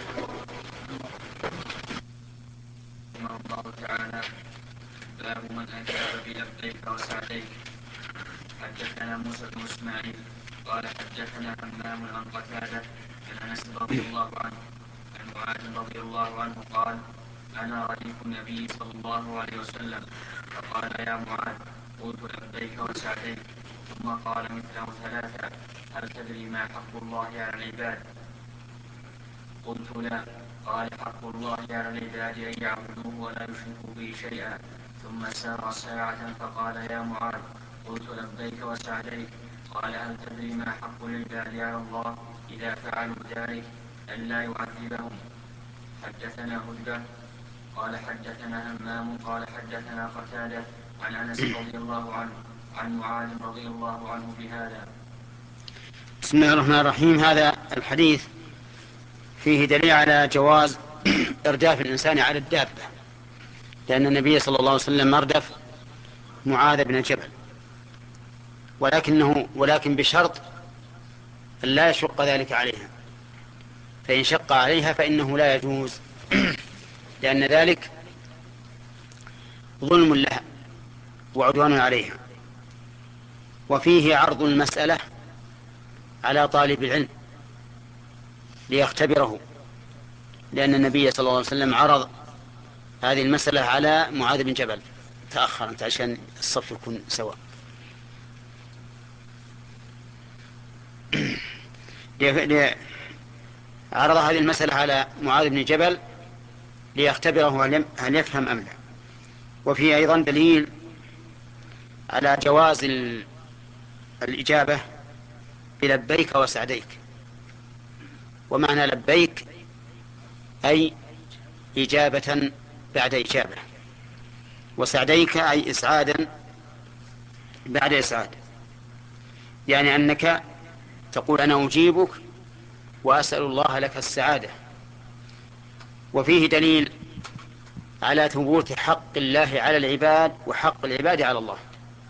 S2: رحمه الله تعالى باب من أجاب بلبيك وسعديك. حدثنا موسى بن إسماعيل قال حدثنا همام عن قتادة عن أنس رضي الله عنه عن معاذ رضي الله عنه قال أنا رديف النبي صلى الله عليه وسلم فقال يا معاذ قلت لبيك وسعديك ثم قال مثله ثلاثة هل تدري ما حق الله على العباد؟ قلت لا. قال حق الله على العباد أن يعبدوه ولا يشركوا به شيئا. ثم سار ساعة فقال يا معاذ قلت لبيك وسعديك. قال هل تدري ما حق العباد على الله إذا فعلوا ذلك ألا يعذبهم؟ حدثنا هدى قال حدثنا همام قال حدثنا قتادة عن أنس رضي الله عنه عن معاذ رضي الله عنه بهذا.
S1: بسم الله الرحمن الرحيم. هذا الحديث فيه دليل على جواز إرداف الإنسان على الدابة، لأن النبي صلى الله عليه وسلم أردف معاذ بن جبل، ولكنه ولكن بشرط أن لا يشق ذلك عليها، فإن شق عليها فإنه لا يجوز لأن ذلك ظلم لها وعدوان عليها. وفيه عرض المسألة على طالب العلم ليختبره، لأن النبي صلى الله عليه وسلم عرض هذه المسألة على معاذ بن جبل. تأخر أنت عشان الصف يكون سواء. عرض هذه المسألة على معاذ بن جبل ليختبره هل يفهم أم لا. وفيه أيضا دليل على جواز الإجابة بلبيك وسعديك. ومعنى لبيك أي إجابة بعد إجابة، وسعديك أي إسعادا بعد إسعاد، يعني أنك تقول أنا أجيبك وأسأل الله لك السعادة. وفيه دليل على ثبوت حق الله على العباد وحق العباد على الله.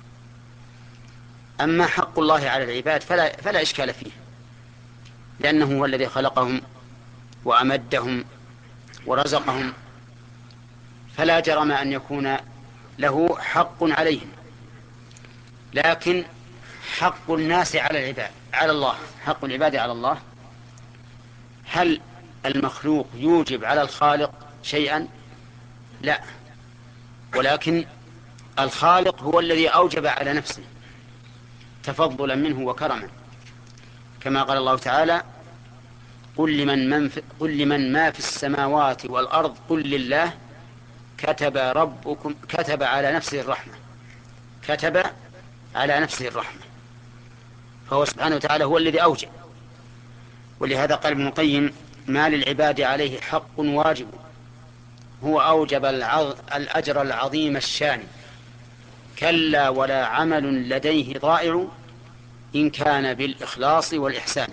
S1: أما حق الله على العباد فلا, فلا إشكال فيه، لأنه هو الذي خلقهم وأمدهم ورزقهم، فلا جرم أن يكون له حق عليهم. لكن حق الناس على العباد على الله، حق العباد على الله، هل المخلوق يوجب على الخالق شيئا لا، ولكن الخالق هو الذي أوجب على نفسه تفضلا منه وكرما، كما قال الله تعالى: قل لمن, من في قل لمن ما في السماوات والأرض قل لله كتب ربكم كتب على نفسه الرحمة كتب على نفسه الرحمة فهو سبحانه وتعالى هو الذي أوجب. ولهذا قال ابن القيم: ما للعباد عليه حق واجب هو أوجب الأجر العظيم الشان، كلا ولا عمل لديه ضائع إن كان بالإخلاص والإحسان.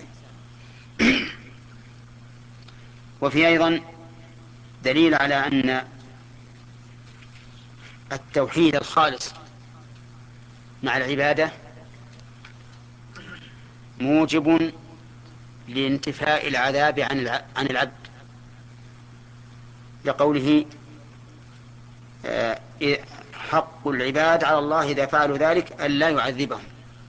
S1: وفي أيضا دليل على أن التوحيد الخالص مع العبادة موجب لانتفاء العذاب عن العبد، لقوله: حق العباد على الله إذا فعلوا ذلك أن لا يعذبهم،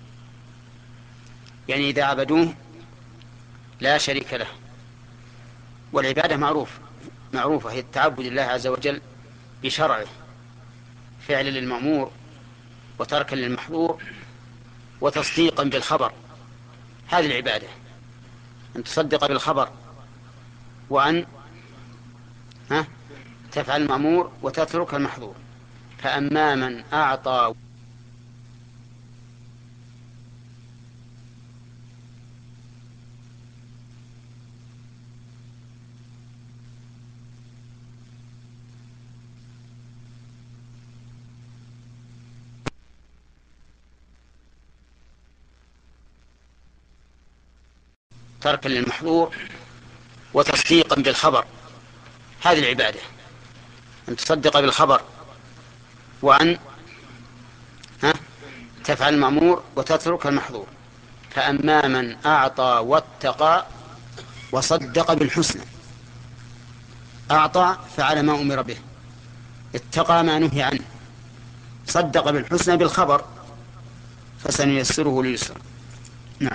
S1: يعني إذا عبدوه لا شريك له. والعبادة معروف معروفة هي التعبد لله عز وجل بشرعه، فعلا للمأمور وتركا للمحظور وتصديقا بالخبر. هذه العبادة، أن تصدق بالخبر، وأن ها تفعل المأمور وتترك المحظور. فأما من أعطى تركا للمحظور وتصديقا بالخبر، هذه العبادة، أن تصدق بالخبر، وأن ها تفعل المأمور وتترك المحظور. فأما من أعطى واتقى وصدق بالحسنى، أعطى فعل ما أمر به، اتقى ما نهي عنه، صدق بالحسنى بالخبر، فسنيسره لليسر. نعم.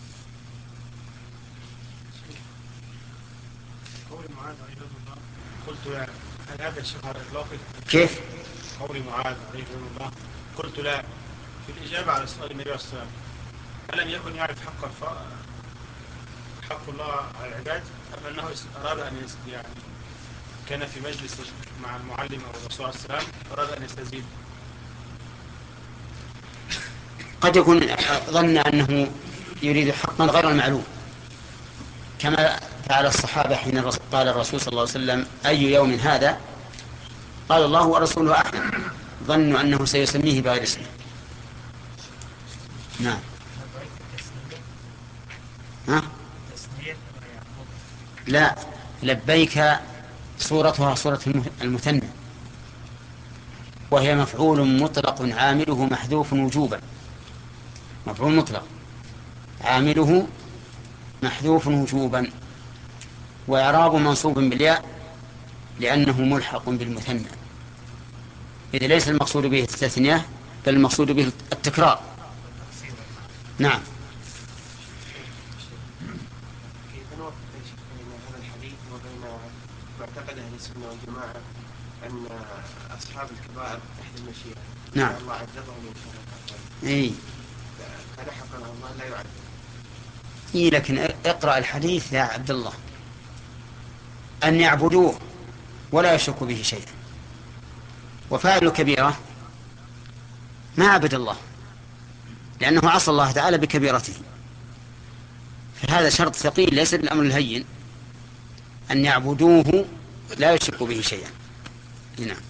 S5: هل هذا الشهر الإطلاقي؟
S1: كيف؟
S5: قول معاذ عليه الله: قلت لا، في الإجابة على سؤال النبي عليه الصلاة والسلام: ألم يكن يعرف حق الف... حق الله على العباد، أم أنه أراد أن يس... يعني كان في مجلس مع المعلم أو الرسول عليه السلام أراد أن يستزيد؟
S1: قد يكون ظن أنه يريد حقا غير المعلوم، كما فعل الصحابة حين قال الرسول صلى الله عليه وسلم: أي يوم هذا؟ قال: الله ورسوله أعلم. ظنوا أنه سيسميه بغير اسمه. نعم. ها؟ لا، لبيك صورتها صورة المثنى، وهي مفعول مطلق عامله محذوف وجوبا. مفعول مطلق عامله محذوف وجوبا، وإعراب منصوب بالياء لأنه ملحق بالمثنى، إذا ليس المقصود به التثنية بل المقصود به التكرار. نعم.
S6: كيف نوفق بين هذا الحديث وبين معتقد أهل السنة والجماعة أن أصحاب الكبائر تحت المشيئة؟
S1: نعم.
S6: الله عذبهم إن شاء الله.
S1: إيه.
S6: فلحق الله لا يعذب.
S1: إيه، لكن اقرأ الحديث يا عبد الله: أن يعبدوه ولا يشركوا به شيئا. وفاعل كبيرة ما عبد الله، لأنه عصى الله تعالى بكبيرته، فهذا شرط ثقيل ليس بالأمر الهين، أن يعبدوه لا يشركوا به شيئا. نعم.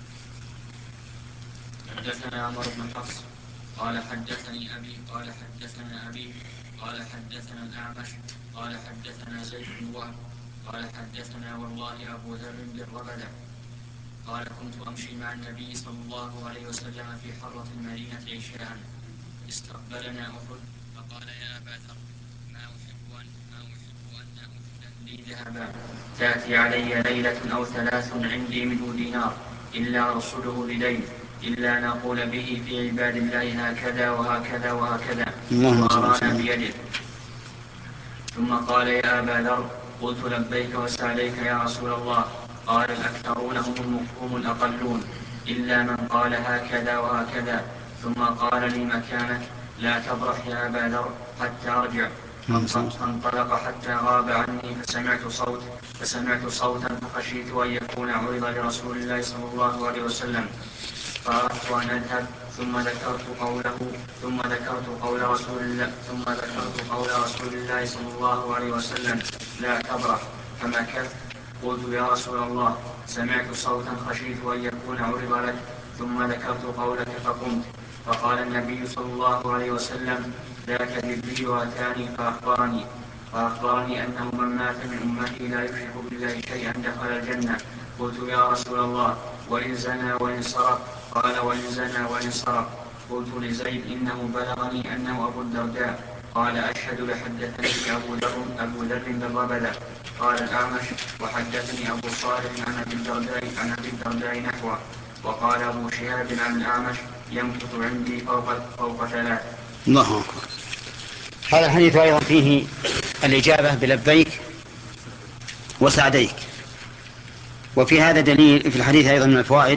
S2: حدثنا عمر بن حفص قال حدثني أبي قال حدثنا أبي قال حدثنا الأعمش قال حدثنا زيد بن وهب قال حدثنا والله أبو ذر بالربدة قال: كنت أمشي مع النبي صلى الله عليه وسلم في حرة المدينة عشاء، استقبلنا أحد، فقال: يا أبا ذر، ما أحب أن ما أحب أن أحدا لي ذهبا تأتي علي ليلة أو ثلاث عندي منه دينار إلا أرصده لليل، إلا نقول به في عباد الله هكذا وهكذا وهكذا، وأرانا بيده. ثم قال: يا أبا ذر، قلت: لبيك وسعليك يا رسول الله، قال الأكثرون هم هم الأقلون إلا من قال هكذا وهكذا. ثم قال لي مكانك لا تبرح يا أبا ذر حتى أرجع. فانطلق حتى غاب عني فسمعت صوت فسمعت صوتا فخشيت أن يكون عرض لرسول الله صلى الله عليه وسلم فأردت أن أذهب ثم ذكرت قوله ثم ذكرت قول رسول الله ثم ذكرت قول رسول الله صلى الله عليه وسلم لا تبرح فمكثت. قلت يا رسول الله سمعت صوتا خشيت أن يكون عرض لك ثم ذكرت قولك فقمت. فقال النبي صلى الله عليه وسلم ذاك جبريل أتاني فأخبرني فأخبرني أنه من مات من أمتي لا يشرك بالله شيئا دخل الجنة. قلت يا رسول الله وإن زنى وإن سرق؟ قال وإن زنى وإن سرق. قلت لزيد إنه بلغني أنه أبو الدرداء. قال أشهد لحدثني أبو ذر أبو ذر بالربذة. قال الأعمش وحدثني أبو صالح عن أبي الدرداء عن أبي الدرداء نحوه. وقال أبو شهاب عن الأعمش يمكث عندي فوق فوق ثلاث.
S1: الله أكبر. هذا الحديث أيضا فيه الإجابة بلبيك وسعديك. وفي هذا دليل في الحديث أيضا من الفوائد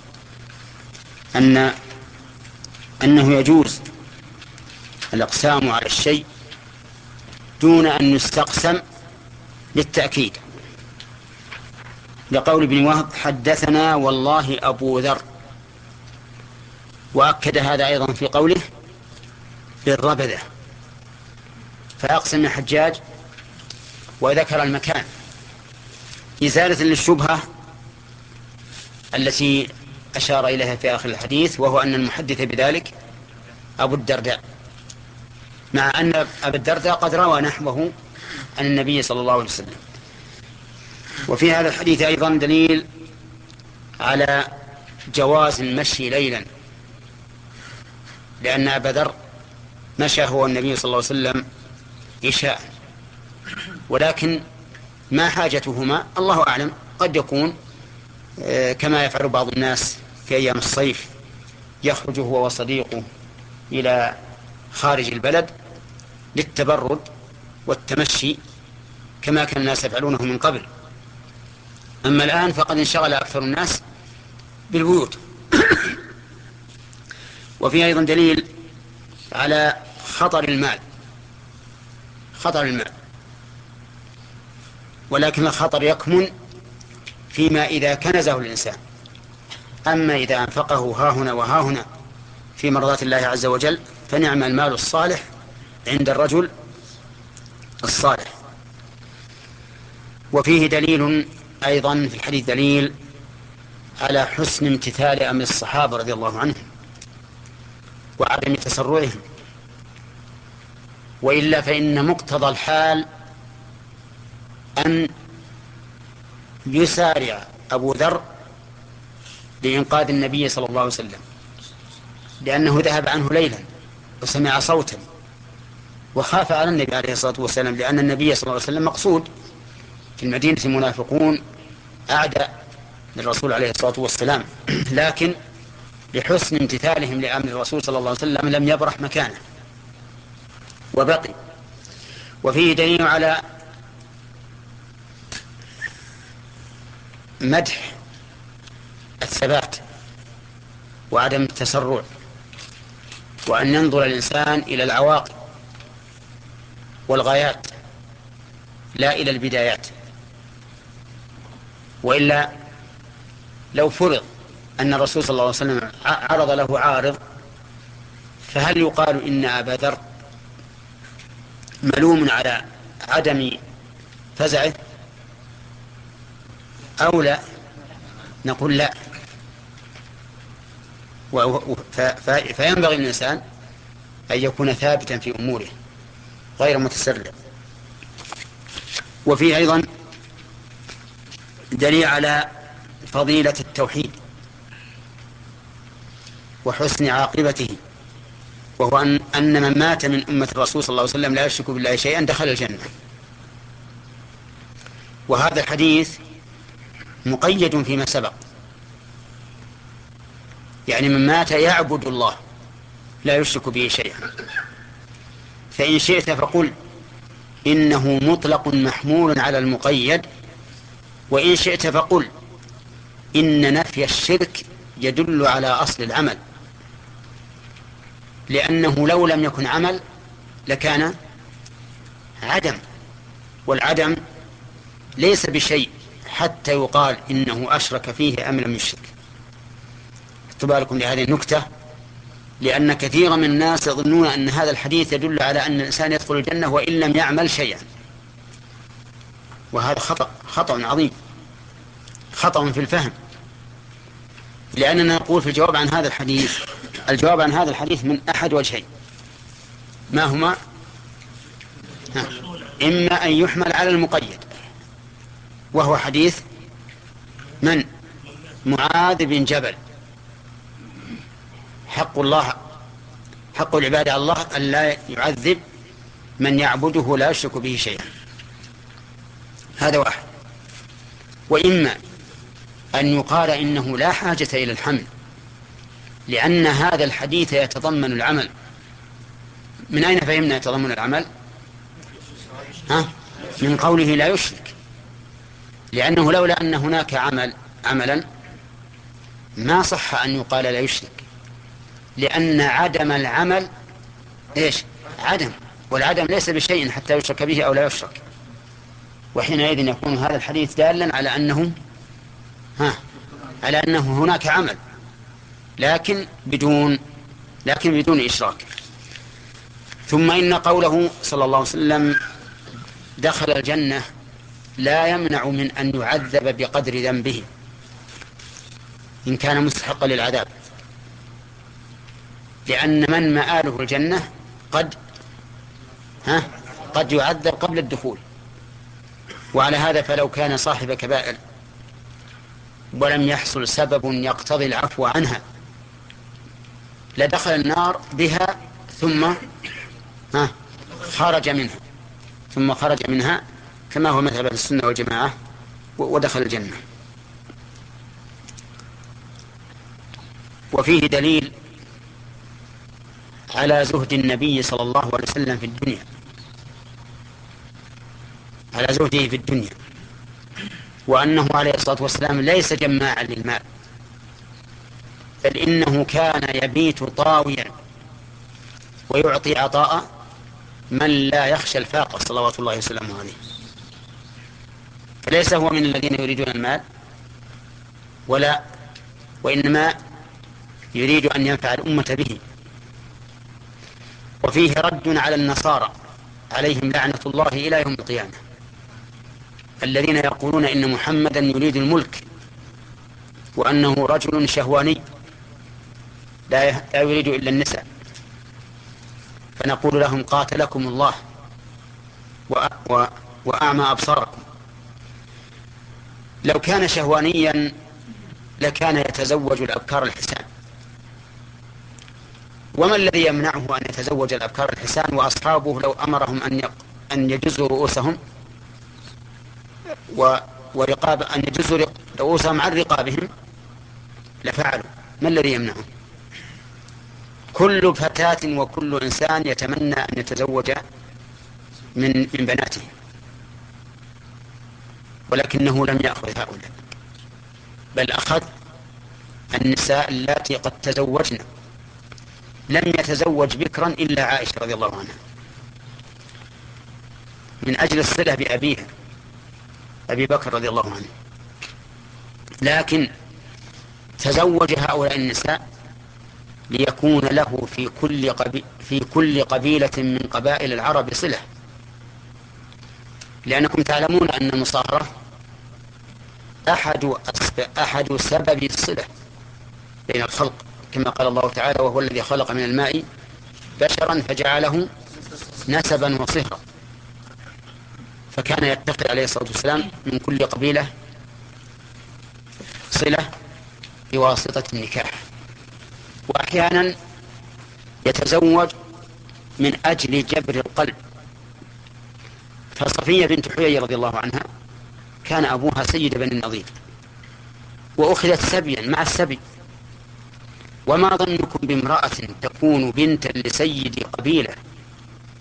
S1: أن أنه يجوز الإقسام على الشيء دون أن يستقسم للتأكيد، لقول ابن وهب حدثنا والله أبو ذر، وأكد هذا أيضا في قوله بالربذة، فأقسم الحجاج وذكر المكان إزالة للشبهة التي أشار إليها في آخر الحديث، وهو أن المحدث بذلك أبو الدرداء، مع أن أبو الدرداء قد روى نحوه عن النبي صلى الله عليه وسلم. وفي هذا الحديث أيضا دليل على جواز المشي ليلا، لأن أبا ذر مشى هو النبي صلى الله عليه وسلم عشاء، ولكن ما حاجتهما الله أعلم، قد يكون كما يفعل بعض الناس في أيام الصيف، يخرج هو وصديقه إلى خارج البلد للتبرد والتمشي كما كان الناس يفعلونه من قبل. أما الآن فقد انشغل أكثر الناس بالبيوت. وفي أيضا دليل على خطر المال خطر المال ولكن الخطر يكمن فيما إذا كنزه الإنسان. أما إذا أنفقه ها هنا وها هنا في مرضات الله عز وجل فنعم المال الصالح عند الرجل الصالح. وفيه دليل أيضا في الحديث دليل على حسن امتثال أمر الصحابة رضي الله عنهم وعدم تسرعهم، وإلا فإن مقتضى الحال أن يسارع أبو ذر لإنقاذ النبي صلى الله عليه وسلم، لأنه ذهب عنه ليلا وسمع صوتا وخاف على النبي عليه الصلاة والسلام، لأن النبي صلى الله عليه وسلم مقصود. في المدينة منافقون أعداء للرسول عليه الصلاة والسلام، لكن لحسن امتثالهم لأمر الرسول صلى الله عليه وسلم لم يبرح مكانه وبقي. وفيه دليل على مدح الثبات وعدم التسرع، وأن ينظر الإنسان إلى العواقب والغايات لا إلى البدايات. وإلا لو فرض أن الرسول صلى الله عليه وسلم عرض له عارض، فهل يقال إن أبا ذر ملوم على عدم فزعه أو لا؟ نقول لا. فينبغي الإنسان أن يكون ثابتا في أموره غير متسرع. وفيه أيضا دليل على فضيلة التوحيد وحسن عاقبته، وهو أن, أن من مات من أمة الرسول صلى الله عليه وسلم لا يشرك بالله شيئا دخل الجنة. وهذا الحديث مقيد فيما سبق، يعني من مات يعبد الله لا يشرك به شيئا. فإن شئت فقل إنه مطلق محمول على المقيد وإن شئت فقل إن نفي الشرك يدل على أصل العمل، لأنه لو لم يكن عمل لكان عدم، والعدم ليس بشيء حتى يقال إنه أشرك فيه أم لم يشرك. اكتبوا لكم لهذه النكتة، لأن كثيرا من الناس يظنون أن هذا الحديث يدل على أن الإنسان يدخل الجنة وإن لم يعمل شيئا، وهذا خطأ خطأ عظيم، خطأ في الفهم. لأننا نقول في الجواب عن هذا الحديث، الجواب عن هذا الحديث من أحد وجهين، ما هما؟ ها. إما أن يحمل على المقيد، وهو حديث من؟ معاذ بن جبل، حق الله حق العباد على الله أن لا يعذب من يعبده لا يشرك به شيئا، هذا واحد. وإما أن يقال إنه لا حاجة إلى الحمل، لأن هذا الحديث يتضمن العمل. من أين فهمنا يتضمن العمل؟ ها؟ من قوله لا يشرك، لأنه لولا أن هناك عمل عملا ما صح أن يقال لا يشرك، لأن عدم العمل إيش؟ عدم، والعدم ليس بشيء حتى يشرك به أو لا يشرك، وحينئذ يكون هذا الحديث دالا على أنه ها على أنه هناك عمل، لكن بدون لكن بدون إشراك. ثم إن قوله صلى الله عليه وسلم دخل الجنة لا يمنع من أن يعذب بقدر ذنبه إن كان مستحقا للعذاب، لأن من مآله الجنة قد ها قد يعذب قبل الدخول. وعلى هذا فلو كان صاحب كبائر ولم يحصل سبب يقتضي العفو عنها لدخل النار بها ثم ها خرج منها ثم خرج منها كما هو مذهب السنة والجماعة ودخل الجنة. وفيه دليل على زهد النبي صلى الله عليه وسلم في الدنيا، على زهده في الدنيا، وأنه عليه الصلاة والسلام ليس جماعا للمال، بل إنه كان يبيت طاويا ويعطي عطاء من لا يخشى الفاقة صلوات الله وسلامه عليه. فليس هو من الذين يريدون المال، ولا وإنما يريد أن ينفع الأمة به. وفيه رد على النصارى عليهم لعنة الله إلى يوم القيامة، الذين يقولون إن محمدا يريد الملك وأنه رجل شهواني لا يريد إلا النساء، فنقول لهم قاتلكم الله وأعمى أبصاركم. لو كان شهوانيا لكان يتزوج الأبكار الحسان، وما الذي يمنعه أن يتزوج الأبكار الحسان وأصحابه لو أمرهم أن أن يجزوا رؤوسهم ورقاب أن يجزوا رؤوسهم عن رقابهم لفعلوا؟ ما الذي يمنعهم؟ كل فتاة وكل إنسان يتمنى أن يتزوج من من بناته، ولكنه لم يأخذ هؤلاء، بل أخذ النساء اللاتي قد تزوجن. لم يتزوج بكرا إلا عائشة رضي الله عنها من أجل الصلة بأبيها أبي بكر رضي الله عنه، لكن تزوج هؤلاء النساء ليكون له في كل قبي في كل قبيلة من قبائل العرب صلة، لأنكم تعلمون أن المصاهرة أحد أحد سبب الصلة بين الخلق، كما قال الله تعالى: وهو الذي خلق من الماء بشرا فجعله نسبا وصهرا. فكان يتخذ عليه الصلاة والسلام من كل قبيلة صلة بواسطة النكاح، وأحيانا يتزوج من أجل جبر القلب. فصفية بنت حيي رضي الله عنها كان أبوها سيد بني النضير، وأخذت سبيا مع السبي. وما ظنكم بامرأة تكون بنتا لسيد قبيلة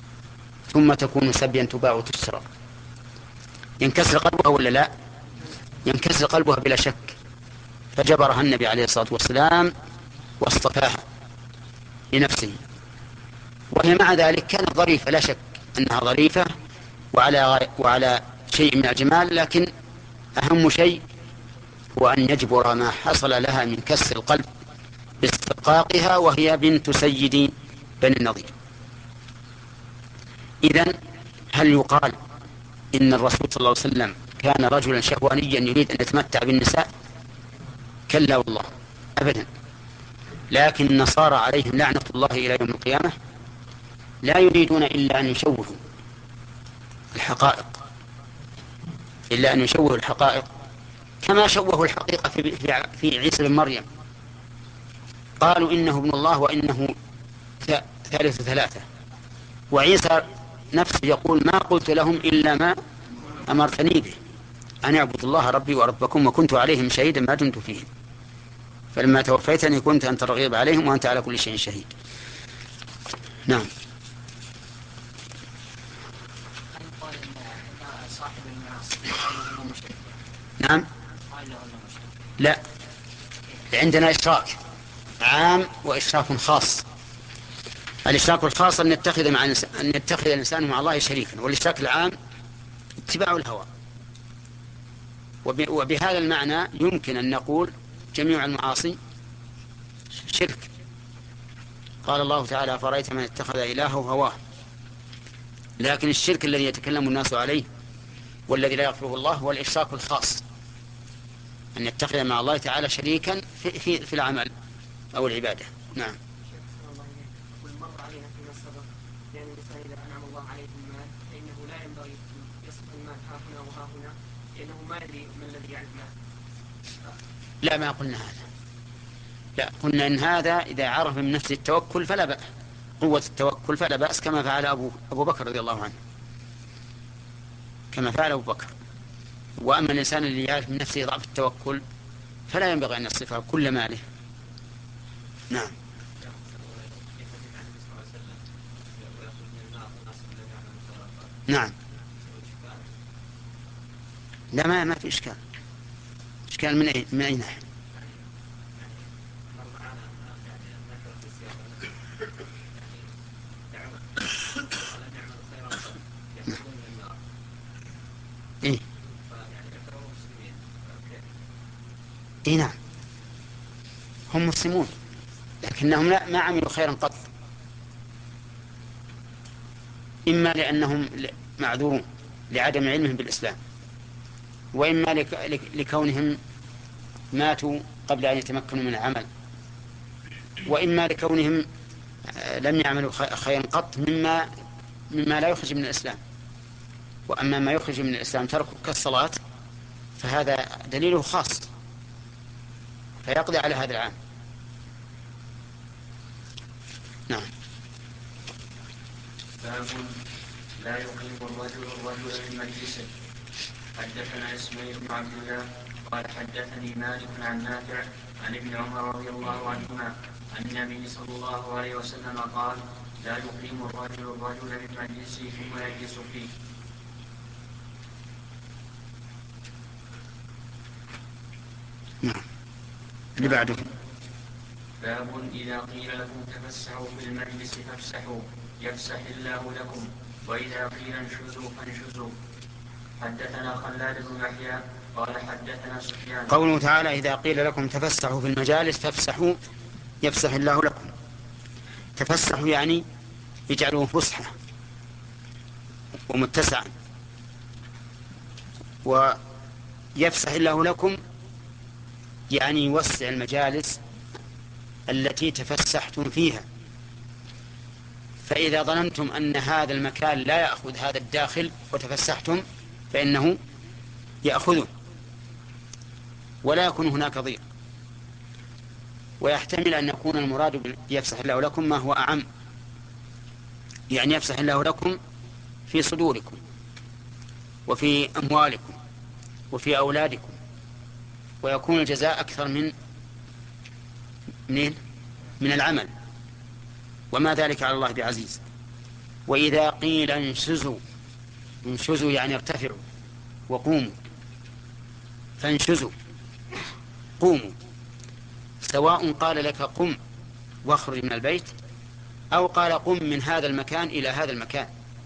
S1: ثم تكون سبيا تباع وتشترى؟ ينكسر قلبها ولا لا؟ ينكسر قلبها بلا شك، فجبرها النبي عليه الصلاة والسلام واصطفاها لنفسه. وهي مع ذلك كانت ظريفة، لا شك أنها ظريفة وعلى, وعلى شيء من الجمال، لكن أهم شيء هو أن يجبر ما حصل لها من كسر القلب باسترقاقها، وهي بنت سيد بني النضير. إذن هل يقال إن الرسول صلى الله عليه وسلم كان رجلا شهوانيا يريد أن يتمتع بالنساء؟ كلا والله أبدا. لكن النصارى عليهم لعنة الله إلى يوم القيامة لا يريدون إلا أن يشوهوا الحقائق، إلا أن يشوهوا الحقائق كما شوهوا الحقيقة في, في عيسى بن مريم. قالوا إنه ابن الله وإنه ثالث ثلاثة، وعيسى نفسه يقول ما قلت لهم إلا ما أمرتني به أن اعبدوا الله ربي وربكم وكنت عليهم شهيدا ما دمت فيهم فلما توفيتني كنت أنت الرقيب عليهم وأنت على كل شيء شهيد. نعم. نعم. لا، عندنا إشراك عام وإشراك خاص. الإشراك الخاص أن يتخذ مع أن يتخذ الإنسان مع الله شريكا، والإشراك العام اتباع الهوى. وبهذا المعنى يمكن أن نقول جميع المعاصي شرك. قال الله تعالى فرأيت من اتخذ إلهه هواه. لكن الشرك الذي يتكلم الناس عليه والذي لا يغفره الله هو الإشراك الخاص، أن يتخذ مع الله تعالى شريكا في, في, في العمل أو العبادة. نعم. لا، ما قلنا هذا. لا، قلنا إن هذا إذا عرف من نفس التوكل فلا بأس، قوة التوكل فلا بأس، كما فعل أبو, أبو بكر رضي الله عنه، كما فعل أبو بكر. وأما الإنسان اللي يعرف من نفسه ضعف التوكل فلا ينبغي أن يصرفه كل ماله. نعم. نعم. لا، ما ما في إشكال. إشكال من أي من أي ناحية؟ إيه؟ إيه نعم، هم مسلمون لكنهم لا ما عملوا خيرا قط، إما لأنهم معذورون لعدم علمهم بالإسلام، وإما لكونهم ماتوا قبل أن يتمكنوا من العمل، وإما لكونهم لم يعملوا خيرا قط مما مما لا يخرج من الإسلام. وأما ما يخرج من الإسلام تركه كالصلاة فهذا دليله خاص فيقضي على هذا العام. نعم.
S2: باب لا يقيم الرجل الرجل في مجلسه. حدثنا اسماعيل بن عبد الله قال حدثني مالك عن نافع عن ابن عمر رضي الله عنهما عن النبي صلى الله عليه وسلم قال لا يقيم الرجل الرجل في مجلسه ثم يجلس فيه.
S1: نعم. اللي بعده
S2: باب إذا قيل لكم تفسحوا في المجلس فافسحوا يفسح الله لكم وإذا قيل انشزوا فانشزوا. حدثنا خلاد بن يحيى قال حدثنا سفيان.
S1: قوله تعالى إذا قيل لكم تفسحوا في المجالس فافسحوا يفسح الله لكم. تفسحوا يعني يجعلوه فسحة ومتسعا، ويفسح الله لكم يعني يوسع المجالس التي تفسحتم فيها. فإذا ظننتم أن هذا المكان لا يأخذ هذا الداخل وتفسحتم فإنه يأخذه ولا يكون هناك ضيق. ويحتمل أن يكون المراد يفسح الله لكم ما هو أعم، يعني يفسح الله لكم في صدوركم وفي أموالكم وفي أولادكم، ويكون الجزاء أكثر من من من العمل، وما ذلك على الله بعزيز. وإذا قيل انشزوا، انشزوا يعني ارتفعوا وقوموا، فانشزوا قوموا، سواء قال لك قم واخرج من البيت أو قال قم من هذا المكان إلى هذا المكان،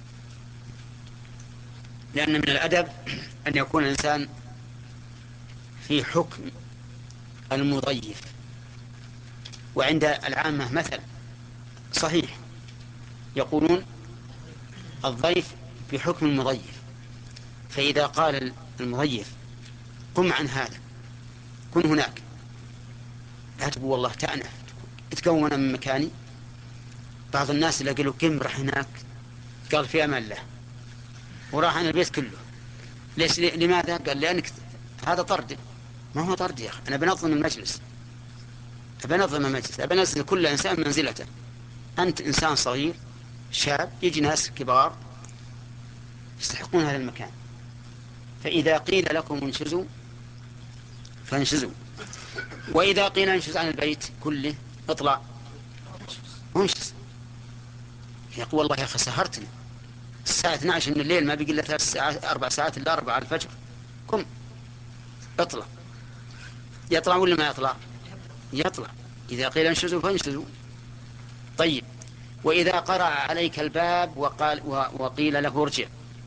S1: لأن من الأدب أن يكون الإنسان في حكم المضيف. وعند العامة مثل صحيح يقولون الضيف بحكم المضيف، فإذا قال المضيف قم عن هذا كن هناك، لا تقول والله تأنف تكون من مكاني. بعض الناس اللي قالوا قم راح هناك قال في أمان الله وراح عن البيت كله. ليش؟ لماذا؟ قال لأنك هذا طرد. ما هو طرد يا أخي، أنا بنظم المجلس، بنظم المجلس، بنزل كل إنسان منزلته. أنت إنسان صغير شاب، يجي ناس كبار يستحقون هذا المكان، فإذا قيل لكم انشزوا فانشزوا، وإذا قيل انشز عن البيت كله اطلع انشز. يقول والله يا أخي سهرتني الساعة اثنتي عشرة من الليل ما بيقول إلا ثلاث ساعات أربع ساعات إلا أربع على الفجر، قم اطلع. يطلع ولا ما يطلع؟ يطلع. إذا قيل انشزوا فانشزوا. طيب، وإذا قرأ عليك الباب وقال وقيل له ارجع،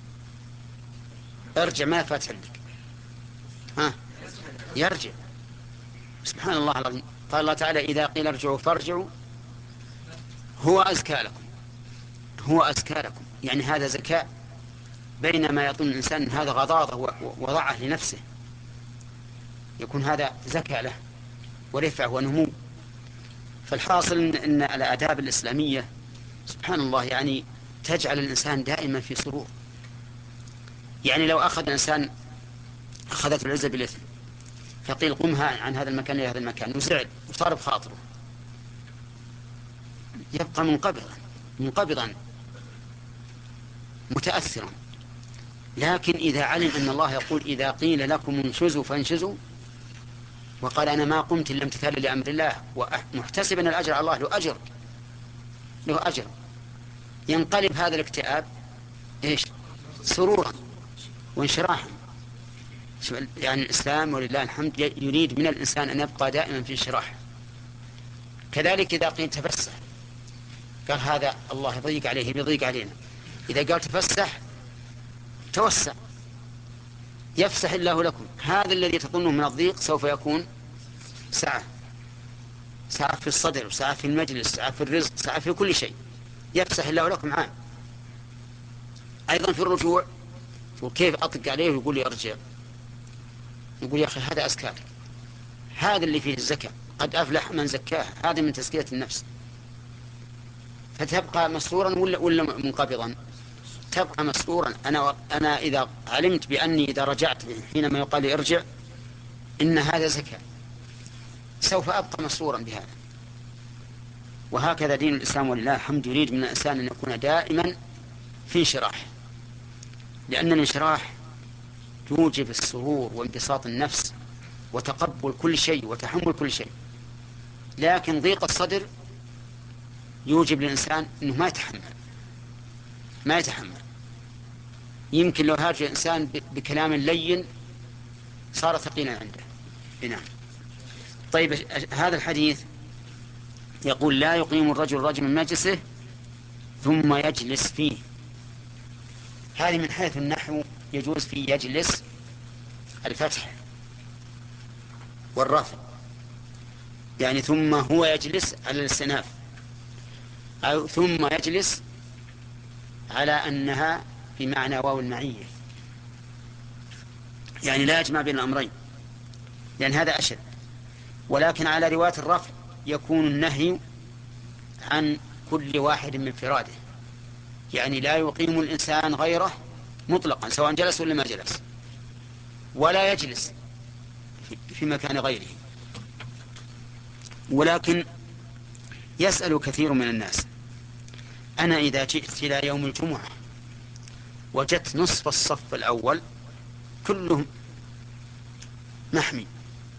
S1: ارجع ما فاتح لك، ها يرجع. سبحان الله العظيم. قال الله تعالى إذا قيل ارجعوا فارجعوا هو أزكى لكم، هو أزكى لكم، يعني هذا زكاء. بينما يظن الإنسان أن هذا غضاضة ووضعه لنفسه، يكون هذا زكاة له ورفع ونمو. فالحاصل أن الآداب الإسلامية سبحان الله يعني تجعل الإنسان دائما في سرور. يعني لو أخذ الإنسان أخذت العزة بالإثم فقيل قمها عن هذا المكان إلى هذا المكان وزعل وصار بخاطره، يبقى منقبضا منقبضا متأثرا. لكن إذا علم أن الله يقول إذا قيل لكم انشزوا فانشزوا، وقال أنا ما قمت إلا امتثالا لأمر الله ومحتسبا الأجر على الله، له أجر له أجر، ينقلب هذا الاكتئاب إيش؟ سرورا وانشراحا. يعني الإسلام ولله الحمد يريد من الإنسان أن يبقى دائما في انشراح. كذلك إذا قيل تفسح قال هذا الله يضيق عليه بيضيق علينا، إذا قال تفسح توسع، يفسح الله لكم. هذا الذي تظنه من الضيق سوف يكون سعة، سعة في الصدر وسعة في المجلس، سعة في الرزق، سعة في كل شيء، يفسح الله لكم عام. أيضا في الرجوع، وكيف أطق عليه ويقول لي أرجع، يقول يا أخي هذا أزكى، هذا اللي فيه الزكاة، قد أفلح من زكاه، هذا من تزكية النفس. فتبقى مسرورا ولا ولا منقبضا؟ تبقى مسرورا. أنا أنا إذا علمت بأني إذا رجعت حينما يقال لي ارجع إن هذا زكاة، سوف أبقى مسرورا بهذا. وهكذا دين الإسلام ولله الحمد يريد من الإنسان أن يكون دائما في انشراح، لأن الانشراح يوجب السرور وانبساط النفس وتقبل كل شيء وتحمل كل شيء. لكن ضيق الصدر يوجب للإنسان أنه ما يتحمل ما يتحمل يمكن لو هاجر الإنسان بكلام لين صار ثقيلا عنده. نعم. طيب، هذا الحديث يقول لا يقيم الرجل رجل من مجلسه ثم يجلس فيه. هذه من حيث النحو يجوز فيه يجلس الفتح والرفع، يعني ثم هو يجلس على الاستئناف، أو ثم يجلس على أنها بمعنى واو المعية، يعني لا يجمع بين الأمرين لأن هذا أشد. ولكن على رواية الرفع يكون النهي عن كل واحد من فراده، يعني لا يقيم الإنسان غيره مطلقا سواء جلس ولا ما جلس، ولا يجلس في مكان غيره. ولكن يسأل كثير من الناس أنا إذا جئت إلى يوم الجمعة وجدت نصف الصف الأول كلهم محمي،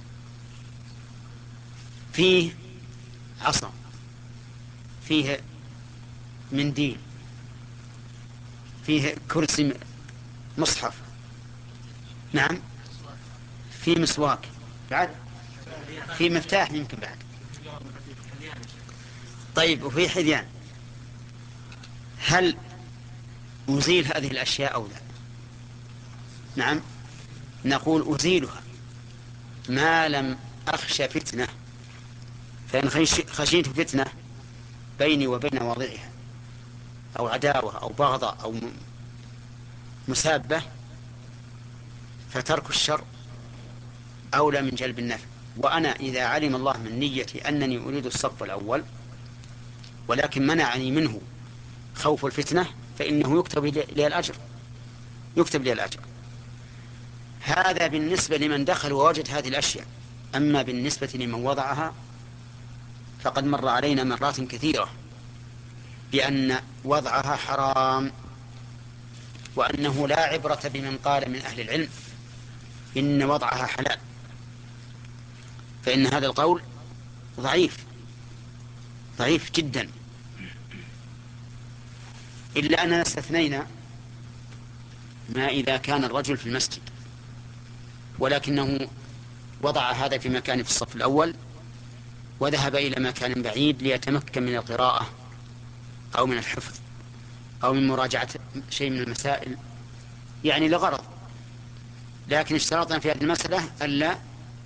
S1: فيه عصا، فيه منديل، فيه كرسي مصحف، نعم، في مسواك بعد، في مفتاح يمكن بعد. طيب وفي حذيان. هل أزيل هذه الأشياء أو لا؟ نعم، نقول أزيلها ما لم أخشى فتنة، فإن خشيت فتنة بيني وبين واضعها أو عداوة أو بغضة أو مسابة فترك الشر أولى من جلب النفع. وأنا إذا علم الله من نيتي أنني أريد الصف الأول ولكن منعني منه خوف الفتنة فإنه يكتب لي الأجر، يكتب لي الأجر. هذا بالنسبة لمن دخل ووجد هذه الأشياء. أما بالنسبة لمن وضعها فقد مر علينا مرات كثيرة بأن وضعها حرام، وأنه لا عبرة بمن قال من أهل العلم إن وضعها حلال، فإن هذا القول ضعيف ضعيف جدا، إلا أننا استثنينا ما إذا كان الرجل في المسجد ولكنه وضع هذا في مكان في الصف الأول وذهب إلى مكان بعيد ليتمكن من القراءة أو من الحفظ أو من مراجعة شيء من المسائل، يعني لغرض. لكن اشترطنا في هذه المسألة ألا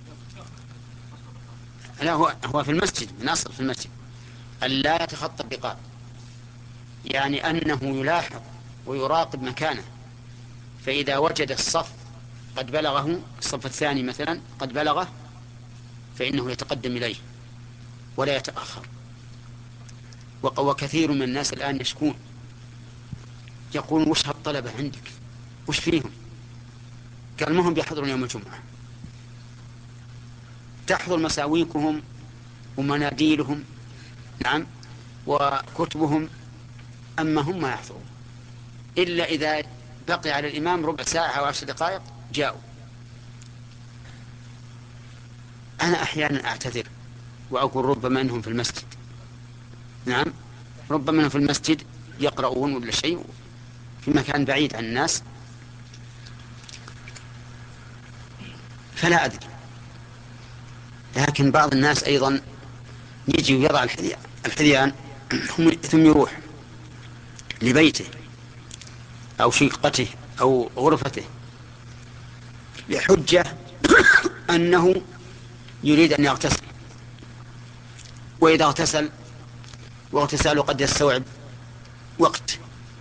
S1: لا هو هو في المسجد من أصل في المسجد ألا يتخطى الرقاب، يعني أنه يلاحظ ويراقب مكانه، فإذا وجد الصف قد بلغه، الصف الثاني مثلا قد بلغه، فإنه يتقدم إليه ولا يتأخر. وكثير من الناس الآن يشكون يقولون وش هالطلبة عندك، وش فيهم؟ قال ما هم بيحضرون يوم الجمعة، تحضر مساويكهم ومناديلهم نعم وكتبهم، أما هم ما يحضرون إلا إذا بقي على الإمام ربع ساعة أو عشر دقائق جاءوا. أنا أحيانا أعتذر وأقول ربما أنهم في المسجد، نعم ربما أنهم في المسجد يقرؤون ولا شيء في مكان بعيد عن الناس، فلا أدري. لكن بعض الناس أيضا يجي ويضع الحذيان ثم يروح لبيته أو شقته أو غرفته بحجة أنه يريد أن يغتسل، وإذا اغتسل واغتساله قد يستوعب وقت،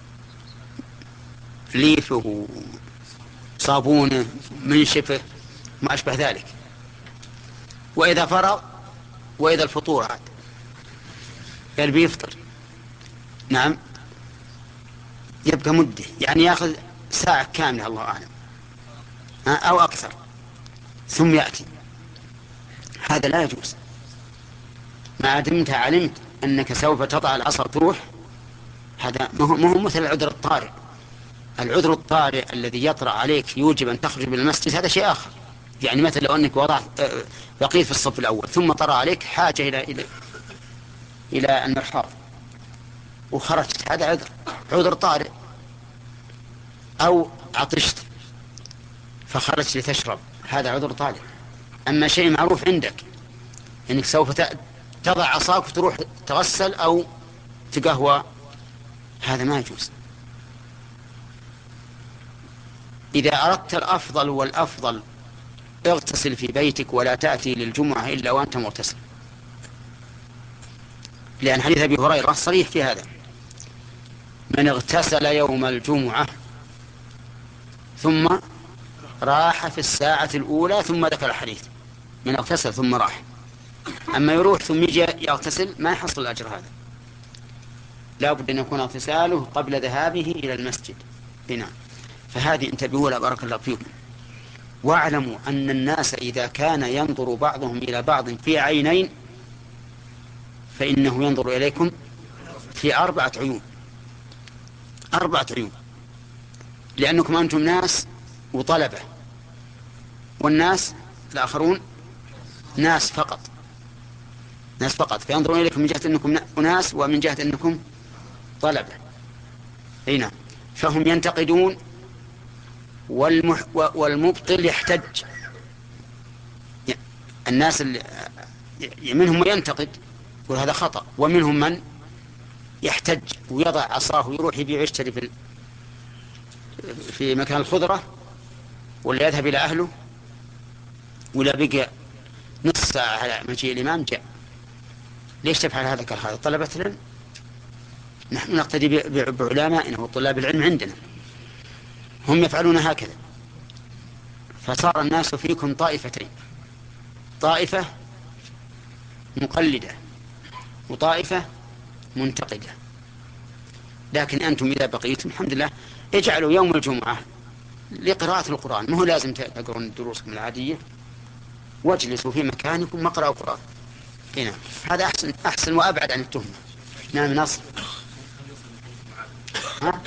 S1: ليفه صابونه منشفه ما أشبه ذلك، وإذا فرغ وإذا الفطور عاد قال بيفطر نعم يبقى مدة، يعني يأخذ ساعة كاملة الله أعلم أو أكثر ثم يأتي. هذا لا يجوز. ما دمت علمت أنك سوف تضع العصا تروح، هذا ما هو مثل العذر الطارئ. العذر الطارئ الذي يطرأ عليك يوجب أن تخرج من المسجد هذا شيء آخر. يعني مثل لو أنك وضعت بقيت في الصف الأول ثم طرأ عليك حاجة إلى إلى إلى المرحاض وخرجت، هذا عذر عذر طارئ. أو عطشت فخرجت لتشرب، هذا عذر طارئ. أما شيء معروف عندك أنك سوف تضع عصاك وتروح تغسل أو تقهوى، هذا ما يجوز. إذا أردت الأفضل والأفضل اغتسل في بيتك ولا تأتي للجمعة إلا وأنت مغتسل، لأن حديث أبي هريرة صريح في هذا: من اغتسل يوم الجمعة ثم راح في الساعة الأولى، ثم ذكر الحديث من اغتسل ثم راح. أما يروح ثم يجي يغتسل ما يحصل الأجر هذا، لا بد أن يكون اغتساله قبل ذهابه إلى المسجد. هنا فهذه انتبهوا لها بارك الله فيكم. واعلموا أن الناس إذا كان ينظر بعضهم إلى بعض في عينين فإنه ينظر إليكم في أربعة عيون، أربعة عيون، لأنكم أنتم ناس وطلبة، والناس الآخرون ناس فقط، ناس فقط، فينظرون إليكم من جهة أنكم ناس ومن جهة أنكم طلبة. هنا فهم ينتقدون والمح والمبطل يحتج الناس اللي منهم من ينتقد يقول هذا خطأ، ومنهم من يحتج ويضع عصاه ويروح يبيع يشتري في في مكان الخضرة، ولا يذهب إلى أهله، ولا بقى نص ساعة على مجيء الإمام جاء. ليش تفعل هذا كهذا؟ طلبة العلم، نحن نقتدي بعلمائنا وطلاب العلم عندنا، هم يفعلون هكذا. فصار الناس فيكم طائفتين، طائفة مقلدة وطائفة منتقدة. لكن أنتم إذا بقيتم الحمد لله اجعلوا يوم الجمعة لقراءة القرآن، مو لازم تقرون دروسكم العادية، واجلسوا في مكانكم واقرأوا القرآن. هنا هذا أحسن أحسن وأبعد عن التهمة. نعم نصر. ها؟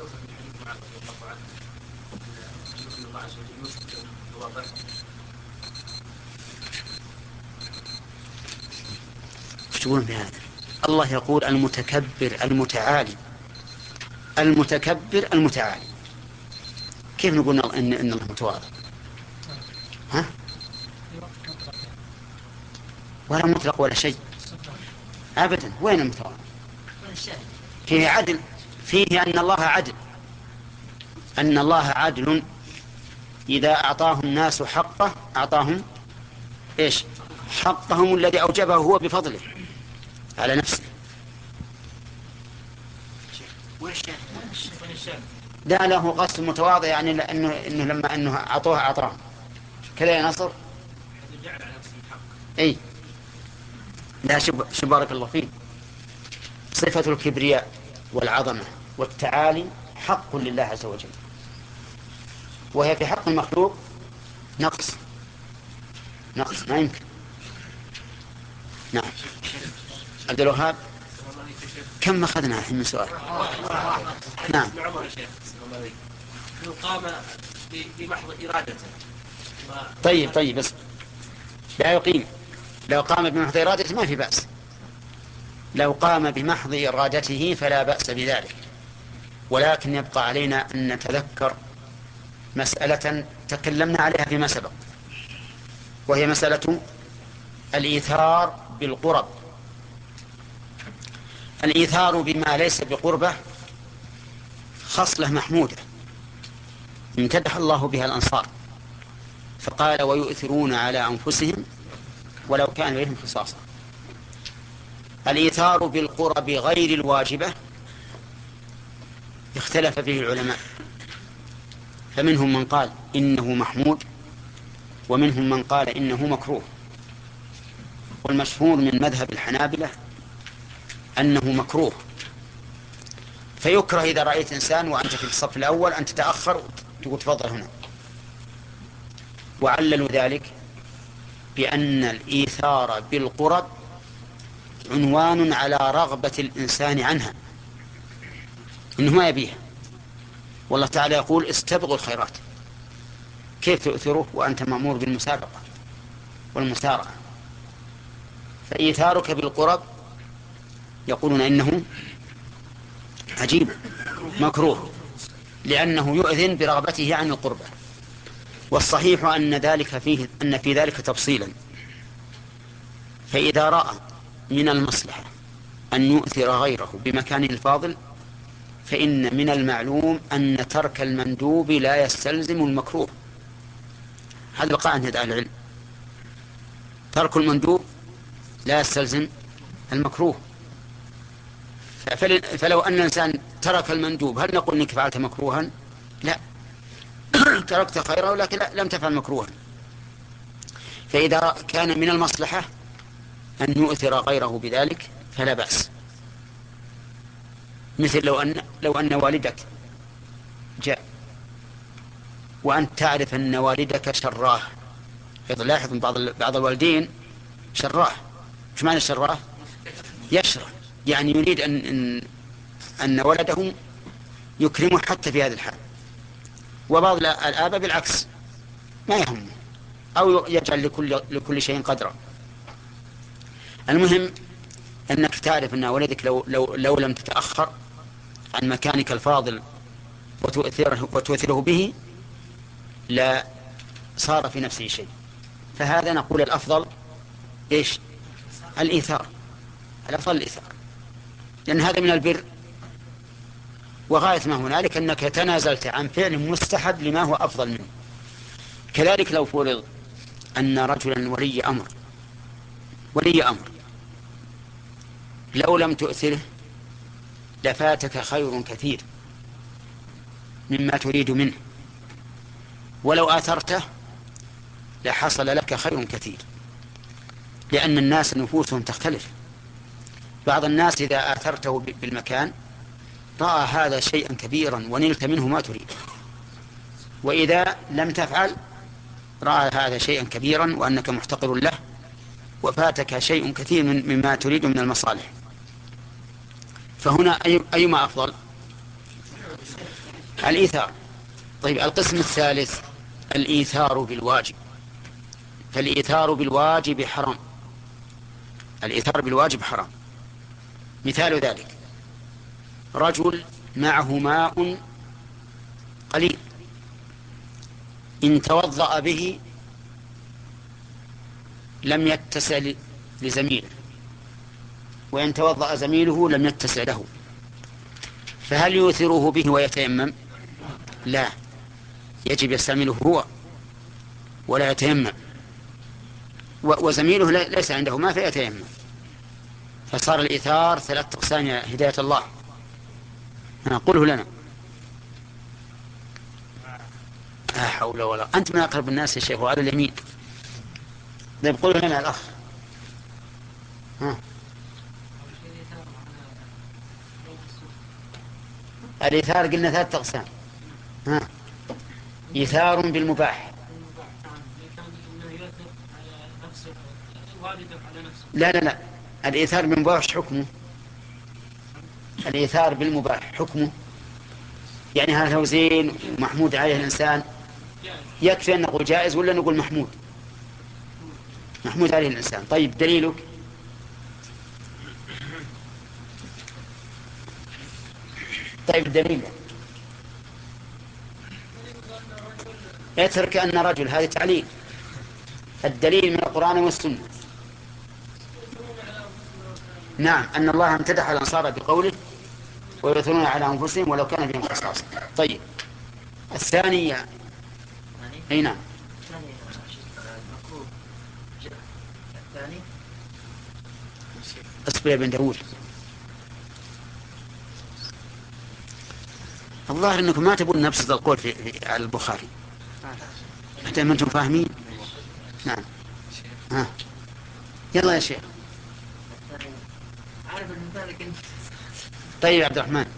S1: ايش تقولون بهذا؟ الله يقول المتكبر المتعالي، المتكبر المتعالي. كيف نقول إن, إن الله متواضع؟ ها؟ ولا مطلق ولا شيء أبدا. وين المتواضع؟ فيه عدل، فيه أن الله عدل، أن الله عدل إذا أعطاه الناس حقه أعطاهم إيش؟ حقهم الذي أوجبه هو بفضله على نفسه. لا له قصد متواضع، يعني لأنه إنه لما أنه أعطوه أعطاه كذا يا نصر. أي لا شب بارك الله فيه. صفة الكبرياء والعظمة والتعالي حق لله عز وجل، وهي في حق المخلوق نقص نقص ما يمكن. نعم عبد الوهاب، كم أخذنا الحين من سؤال؟ نعم.
S4: قام بمحض إرادته.
S1: طيب طيب بس لا يقيم. لو قام بمحض إرادته ما في بأس، لو قام بمحض إرادته فلا بأس بذلك. ولكن يبقى علينا أن نتذكر مسألة تكلمنا عليها فيما سبق، وهي مسألة الإيثار بالقرب. الإيثار بما ليس بقربة خصلة محمودة امتدح الله بها الأنصار، فقال ويؤثرون على أنفسهم ولو كان بهم خصاصة. الإيثار بالقرب غير الواجبة اختلف فيه العلماء، فمنهم من قال إنه محمود، ومنهم من قال إنه مكروه. والمشهور من مذهب الحنابلة أنه مكروه، فيكره إذا رأيت إنسان وأنت في الصف الأول أن تتأخر وتقول تفضل هنا. وعللوا ذلك بأن الإيثار بالقرب عنوان على رغبة الإنسان عنها، إنه ما يبيها. والله تعالى يقول استبقوا الخيرات، كيف تؤثره وأنت مأمور بالمسابقة والمسارعة؟ فإيثارك بالقرب يقولون إنه عجيب مكروه، لأنه يؤذن برغبته عن القربة. والصحيح أن ذلك فيه أن في ذلك تفصيلا. فإذا رأى من المصلحة أن يؤثر غيره بمكانه الفاضل، فإن من المعلوم أن ترك المندوب لا يستلزم المكروه. هذا بقى عند أهل العلم، ترك المندوب لا يستلزم المكروه. فلو أن الإنسان ترك المندوب هل نقول إنك فعلت مكروها؟ لا، تركت خيرا ولكن لم تفعل مكروها. فإذا كان من المصلحة أن يؤثر غيره بذلك فلا بأس. مثل لو أن لو أن والدك جاء وأنت تعرف أن والدك شراه. لاحظ بعض بعض الوالدين شراه. إيش معنى شراه؟ يشرى، يعني يريد أن أن, أن ولده يكرمه حتى في هذا الحال. وبعض الآباء بالعكس ما يهمه، أو يجعل لكل لكل شيء قدرا. المهم أنك تعرف أن ولدك لو لو لو لم تتأخر عن مكانك الفاضل وتؤثره وتؤثره به لا صار في نفسه شيء، فهذا نقول الأفضل إيش؟ الإيثار. الأفضل الإيثار، لأن هذا من البر، وغاية ما هنالك أنك تنازلت عن فعل مستحب لما هو أفضل منه. كذلك لو فرض أن رجلا ولي أمر ولي أمر لو لم تؤثره لفاتك خير كثير مما تريد منه، ولو آثرته لحصل لك خير كثير، لأن الناس نفوسهم تختلف. بعض الناس إذا آثرته بالمكان رأى هذا شيئا كبيرا ونلت منه ما تريد، وإذا لم تفعل رأى هذا شيئا كبيرا وأنك محتقر له وفاتك شيء كثير من مما تريد من المصالح. فهنا أي أيما أفضل؟ الإيثار. طيب القسم الثالث الإيثار بالواجب. فالإيثار بالواجب حرام. الإيثار بالواجب حرام. مثال ذلك رجل معه ماء قليل، إن توضأ به لم يتسع لزميله، وإن توضأ زميله لم يتسع له، فهل يؤثره به ويتيمم؟ لا، يجب يستعمله هو ولا يتيمم، وزميله ليس عنده ما فيتيمم. فصار الإيثار ثلاث أقسام يا هداية الله. قله لنا. لا حول ولا، أنت من أقرب الناس يا شيخ وعلى اليمين. طيب قله لنا الأخ. ها. الإيثار قلنا ثلاث أقسام. ها. إيثار بالمباح. لا لا لا، الإيثار بالمباح حكمه. الإيثار بالمباح حكمه يعني هذا هو زين محمود عليه الإنسان، يكفي أن نقول جائز ولا نقول محمود؟ محمود عليه الإنسان. طيب دليلك؟ طيب الدليل اترك أن رجل، هذا تعليل. الدليل من القرآن والسنة. نعم، أن الله امتدح الأنصار بقوله ويؤثرون على أنفسهم ولو كان بهم خصاصة. طيب الثانية أي نعم اصبر يا بن داود. الظاهر أنكم ما تبون نبسط القول في, في على البخاري حتى ما أنتم فاهمين. نعم ها يلا يا شيخ. طيب عبد الرحمن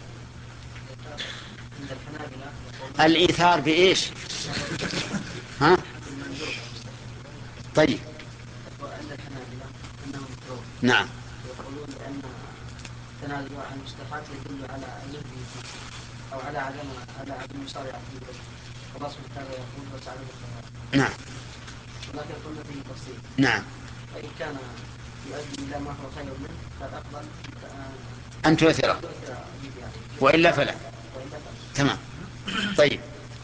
S1: الإيثار بإيش؟ ها طيب نعم.
S7: يقولون بأن تنازل عن المستحقات يدل على الذي أو على عدم على عدم المصارعة في الوجه. الله سبحانه وتعالى يقول وتعالى بالخيرات.
S1: نعم.
S7: ولكن قلنا فيه تفصيل.
S1: نعم.
S7: فإن كان يؤدي إلى ما هو خير منه فالأفضل
S1: أن تؤثره، وإلا فلا. تمام. طيب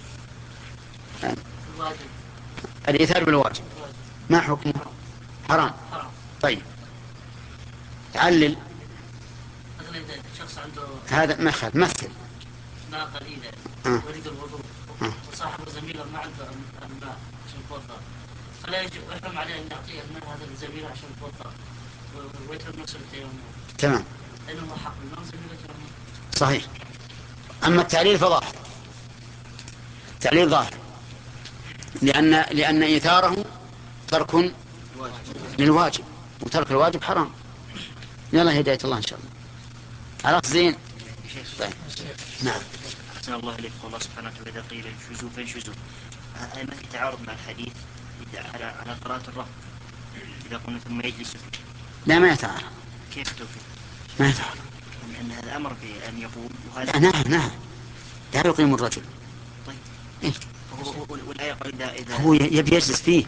S1: الإيثار بالواجب ما حكمه؟ حرام. طيب تعلل.
S7: مثلا إذا شخص عنده
S1: هذا ما خذ مثل
S7: ماء قليل يريد الوضوء وصاحب زميله ما عنده الماء عشان يتوضأ، فلا يجب يحرم عليه أن يعطيه الماء هذا لزميله عشان يتوضأ ويترك نفسه التيمم.
S1: تمام.
S7: لأنه حق الماء زميله تيمم.
S1: صحيح. أما التعليل فظاهر، التعليل ظاهر، لأن لأن إيثاره ترك للواجب، وترك الواجب حرام. يلا هداية الله إن شاء الله. عرفت زين؟ طيب. نعم.
S8: أحسن الله إليك. الله سبحانه وتعالى إذا قيل انشزوا فانشزوا، هل ما في تعارض مع الحديث على على قراءة الرهب إذا قلنا ثم يجلس فيه؟
S1: لا ما يتعارض.
S8: كيف توفيق؟
S1: ما يتعارض.
S8: أن هذا أمر بأن يقوم وهذا
S1: لا نعم نعم لا يقيم الرجل.
S8: طيب.
S1: إيه؟
S8: والآية قال إذا إذا
S1: هو يبي يجلس فيه.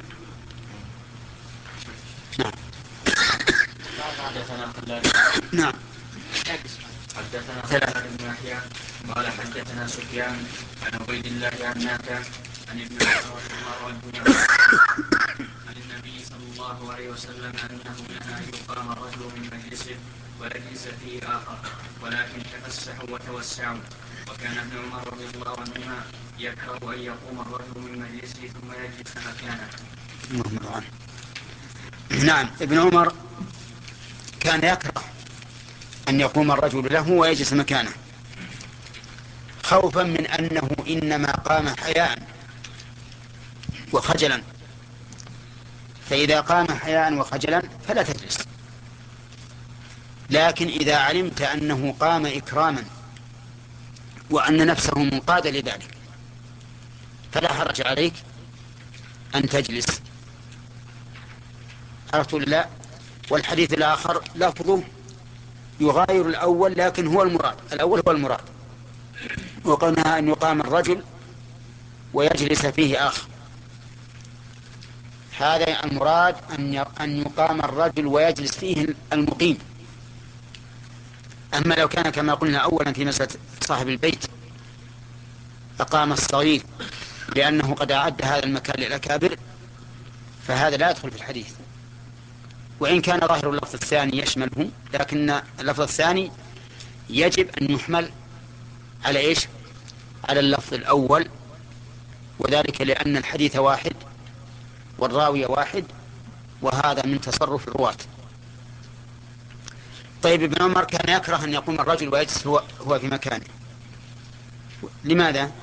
S1: نعم. نعم.
S2: حدثنا خالد بن يحيى قال حدثنا سفيان عن عبيد الله عن نافع عن ابن عمر رضي الله عنهما عن النبي صلى الله عليه وسلم أنه نهى أن يقام الرجل من مجلسه ويجلس فيه آخر، ولكن تفسحوا وتوسعوا. وكان ابن عمر رضي الله عنهما يكره أن يقوم الرجل من مجلسه ثم يجلس مكانه.
S1: نعم، ابن عمر كان يكره أن يقوم الرجل له ويجلس مكانه، خوفا من أنه إنما قام حياء وخجلا، فإذا قام حياء وخجلا فلا تجلس. لكن إذا علمت أنه قام إكراما وأن نفسه منقادة لذلك فلا حرج عليك أن تجلس. عرفت لا؟ والحديث الآخر لفظه يغاير الأول، لكن هو المراد، الأول هو المراد، وقلنا أن يقام الرجل ويجلس فيه آخر. هذا المراد أن يقام الرجل ويجلس فيه المقيم. أما لو كان كما قلنا أولا في مسألة صاحب البيت أقام الصغير لأنه قد أعد هذا المكان للأكابر فهذا لا يدخل في الحديث، وإن كان ظاهر اللفظ الثاني يشمله، لكن اللفظ الثاني يجب أن يحمل على إيش؟ على اللفظ الأول، وذلك لأن الحديث واحد والراوي واحد، وهذا من تصرف الرواة. طيب، ابن عمر كان يكره أن يقوم الرجل ويجلس هو, هو في مكانه. لماذا؟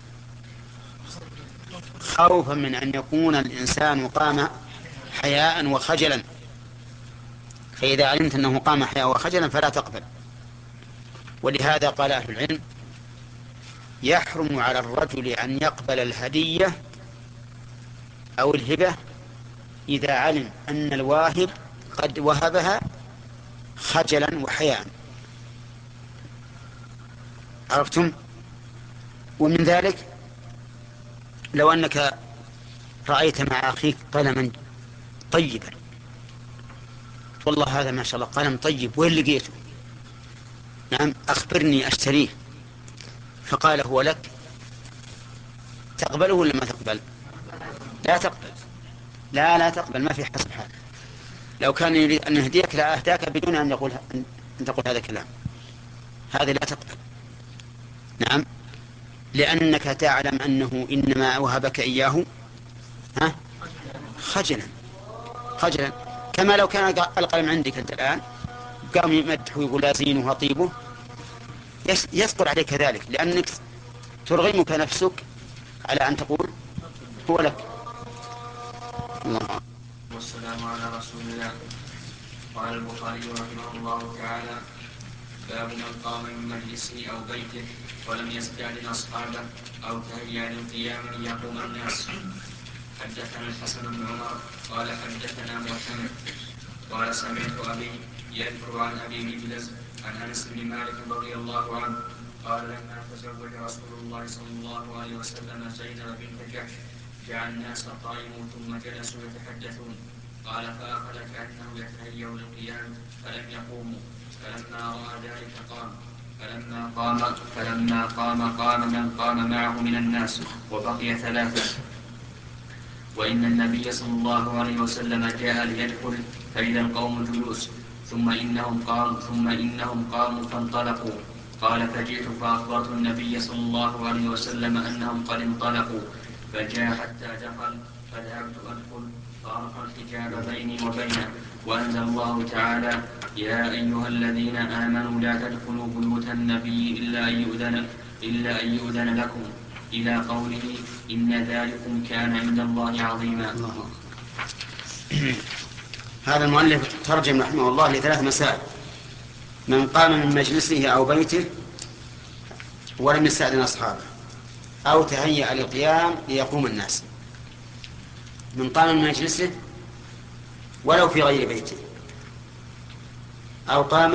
S1: خوفا من أن يكون الإنسان قام حياء وخجلا، فإذا علمت أنه قام حياء وخجلا فلا تقبل. ولهذا قال أهل العلم: يحرم على الرجل أن يقبل الهدية أو الهبة إذا علم أن الواهب قد وهبها خجلا وحياء. عرفتم؟ ومن ذلك لو أنك رأيت مع أخيك قلما طيبا، والله هذا ما شاء الله قلم طيب، وين لقيته؟ نعم، أخبرني أشتريه. فقال: هو لك. تقبله ولا ما تقبل؟ لا تقبل. لا لا تقبل، ما في حسب حال. لو كان يريد أن يهديك لا أهداك بدون أن يقول أن تقول هذا الكلام، هذا لا تقبل. نعم، لأنك تعلم أنه إنما وهبك إياه ها خجلا خجلا كما لو كان القلم عندك أنت الآن قام يمدح ويقول لا زينه وطيبه، يثقل عليك ذلك، لأنك ترغمك نفسك على أن تقول هو لك. الله.
S2: والسلام على رسول الله. قال البخاري رحمه الله تعالى: باب من قام من مجلسه أو بيته ولم يستأذن أصحابه أو تهيأ للقيام ليقوم الناس. حدثنا الحسن بن عمر قال حدثنا معتمر قال سمعت أبي يذكر عن أبي مجلس عن أنس بن مالك رضي الله عنه قال: لما تزوج رسول الله صلى الله عليه وسلم زينب بنت جحش جعل الناس قائموا ثم جلسوا يتحدثون. قال: فأخذ كأنه يتهيأ للقيام فلم يقوموا، فلما رأى ذلك قام، فلما قام فلما قام قام من قام معه من الناس وبقي ثلاثة. وإن النبي صلى الله عليه وسلم جاء ليدخل فإذا القوم جلوس، ثم إنهم قاموا ثم إنهم قاموا فانطلقوا. قال: فجئت فأخبرت النبي صلى الله عليه وسلم أنهم قد انطلقوا، فجاء حتى دخل فذهبت أدخل فأرخى الحجاب بيني وبينه، وأنزل الله تعالى: يا أيها الذين آمنوا لا تدخلوا بيوت النبي إلا أن يؤذن إلا أن يؤذن لكم، إلى قوله: إن ذلكم كان عند الله عظيما.
S1: الله. هذا المؤلف ترجم رحمه الله لثلاث مسائل: من قام من مجلسه أو بيته ولم يستأذن أصحابه، أو تهيأ للقيام ليقوم الناس. من قام من مجلسه ولو في غير بيته، أو قام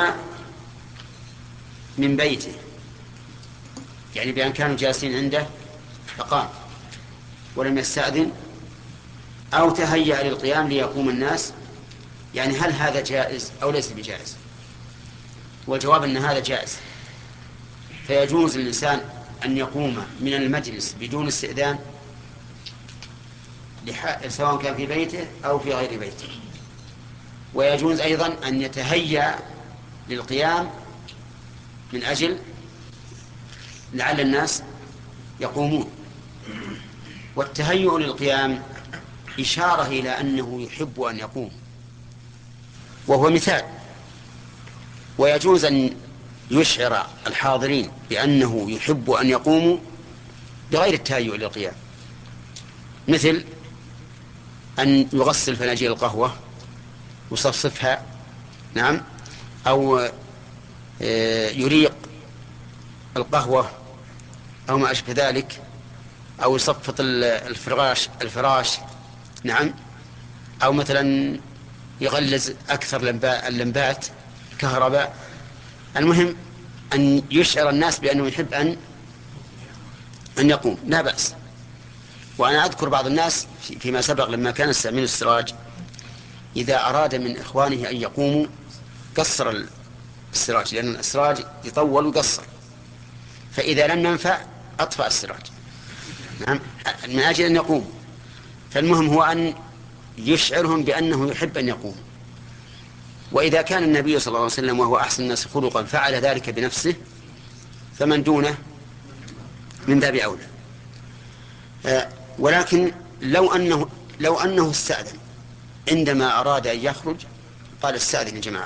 S1: من بيته يعني بأن كانوا جالسين عنده فقام ولم يستأذن، أو تهيأ للقيام ليقوم الناس، يعني هل هذا جائز أو ليس بجائز؟ والجواب أن هذا جائز. فيجوز للإنسان أن يقوم من المجلس بدون استئذان سواء كان في بيته أو في غير بيته. ويجوز أيضا أن يتهيأ للقيام من أجل لعل الناس يقومون. والتهيؤ للقيام إشارة إلى أنه يحب أن يقوم، وهو مثال. ويجوز أن يشعر الحاضرين بأنه يحب أن يقوموا بغير التهيؤ للقيام، مثل أن يغسل فناجيل القهوة ويصفصفها، نعم، أو يريق القهوة أو ما أشبه ذلك، أو يصفط الفراش الفراش نعم، أو مثلا يغلز أكثر اللمبات كهرباء. المهم أن يشعر الناس بأنه يحب أن أن يقوم، لا بأس. وأنا أذكر بعض الناس فيما سبق لما كان يستعمل السراج، إذا أراد من إخوانه أن يقوموا قصر السراج، لأن السراج يطول ويقصر، فإذا لم ينفع أطفأ السراج، نعم، من أجل أن يقوم. فالمهم هو أن يشعرهم بأنه يحب أن يقوم. وإذا كان النبي صلى الله عليه وسلم وهو أحسن الناس خلقا فعل ذلك بنفسه، فمن دونه من باب أولى. آه ولكن لو أنه لو أنه استأذن عندما أراد أن يخرج، قال استأذن يا جماعة،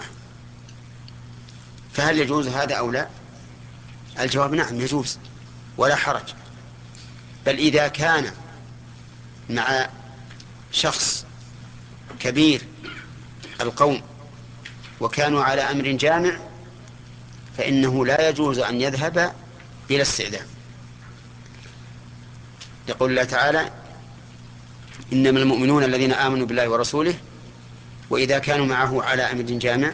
S1: فهل يجوز هذا أو لا؟ الجواب نعم يجوز ولا حرج. بل إذا كان مع شخص كبير القوم وكانوا على أمر جامع، فإنه لا يجوز أن يذهب إلى استئذان. يقول الله تعالى: إنما المؤمنون الذين آمنوا بالله ورسوله وإذا كانوا معه على أمر جامع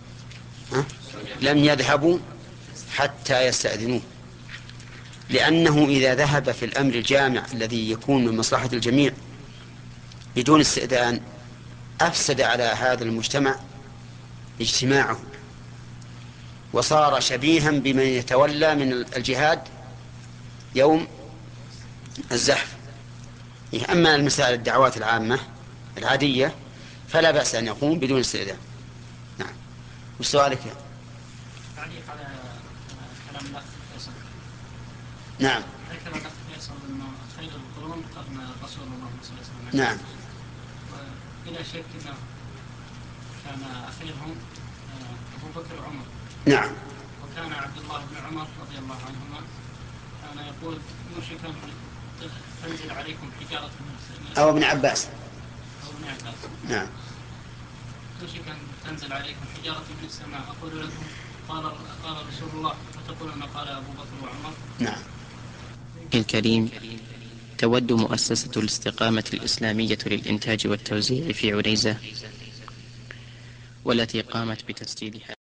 S1: لم يذهبوا حتى يستأذنوه، لأنه إذا ذهب في الأمر الجامع الذي يكون من مصلحة الجميع بدون استئذان أفسد على هذا المجتمع اجتماعه، وصار شبيها بمن يتولى من الجهاد يوم الزحف. أما المسائل الدعوات العامة العادية فلا بأس أن يقوم بدون استئذان. نعم. وسؤالك؟
S7: تعليق على كلام الأخ فيصل.
S1: نعم.
S7: ذكر الأخ فيصل أن خير القرون قرن رسول الله صلى الله عليه وسلم.
S1: نعم.
S7: وبلا شك أنه كان أخيرهم أبو بكر وعمر.
S1: نعم.
S7: وكان عبد الله بن عمر رضي الله عنهما كان يقول: يوشك أن تنزل عليكم حجارة من السماء.
S1: أو ابن عباس.
S7: أو ابن عباس.
S1: نعم.
S7: يوشك أن تنزل عليكم حجارة من السماء، أقول لكم قال قال رسول الله، فتقولون قال أبو بكر وعمر.
S1: نعم.
S9: الكريم، تود مؤسسة الاستقامة الإسلامية للإنتاج والتوزيع في عنيزة، والتي قامت بتسجيلها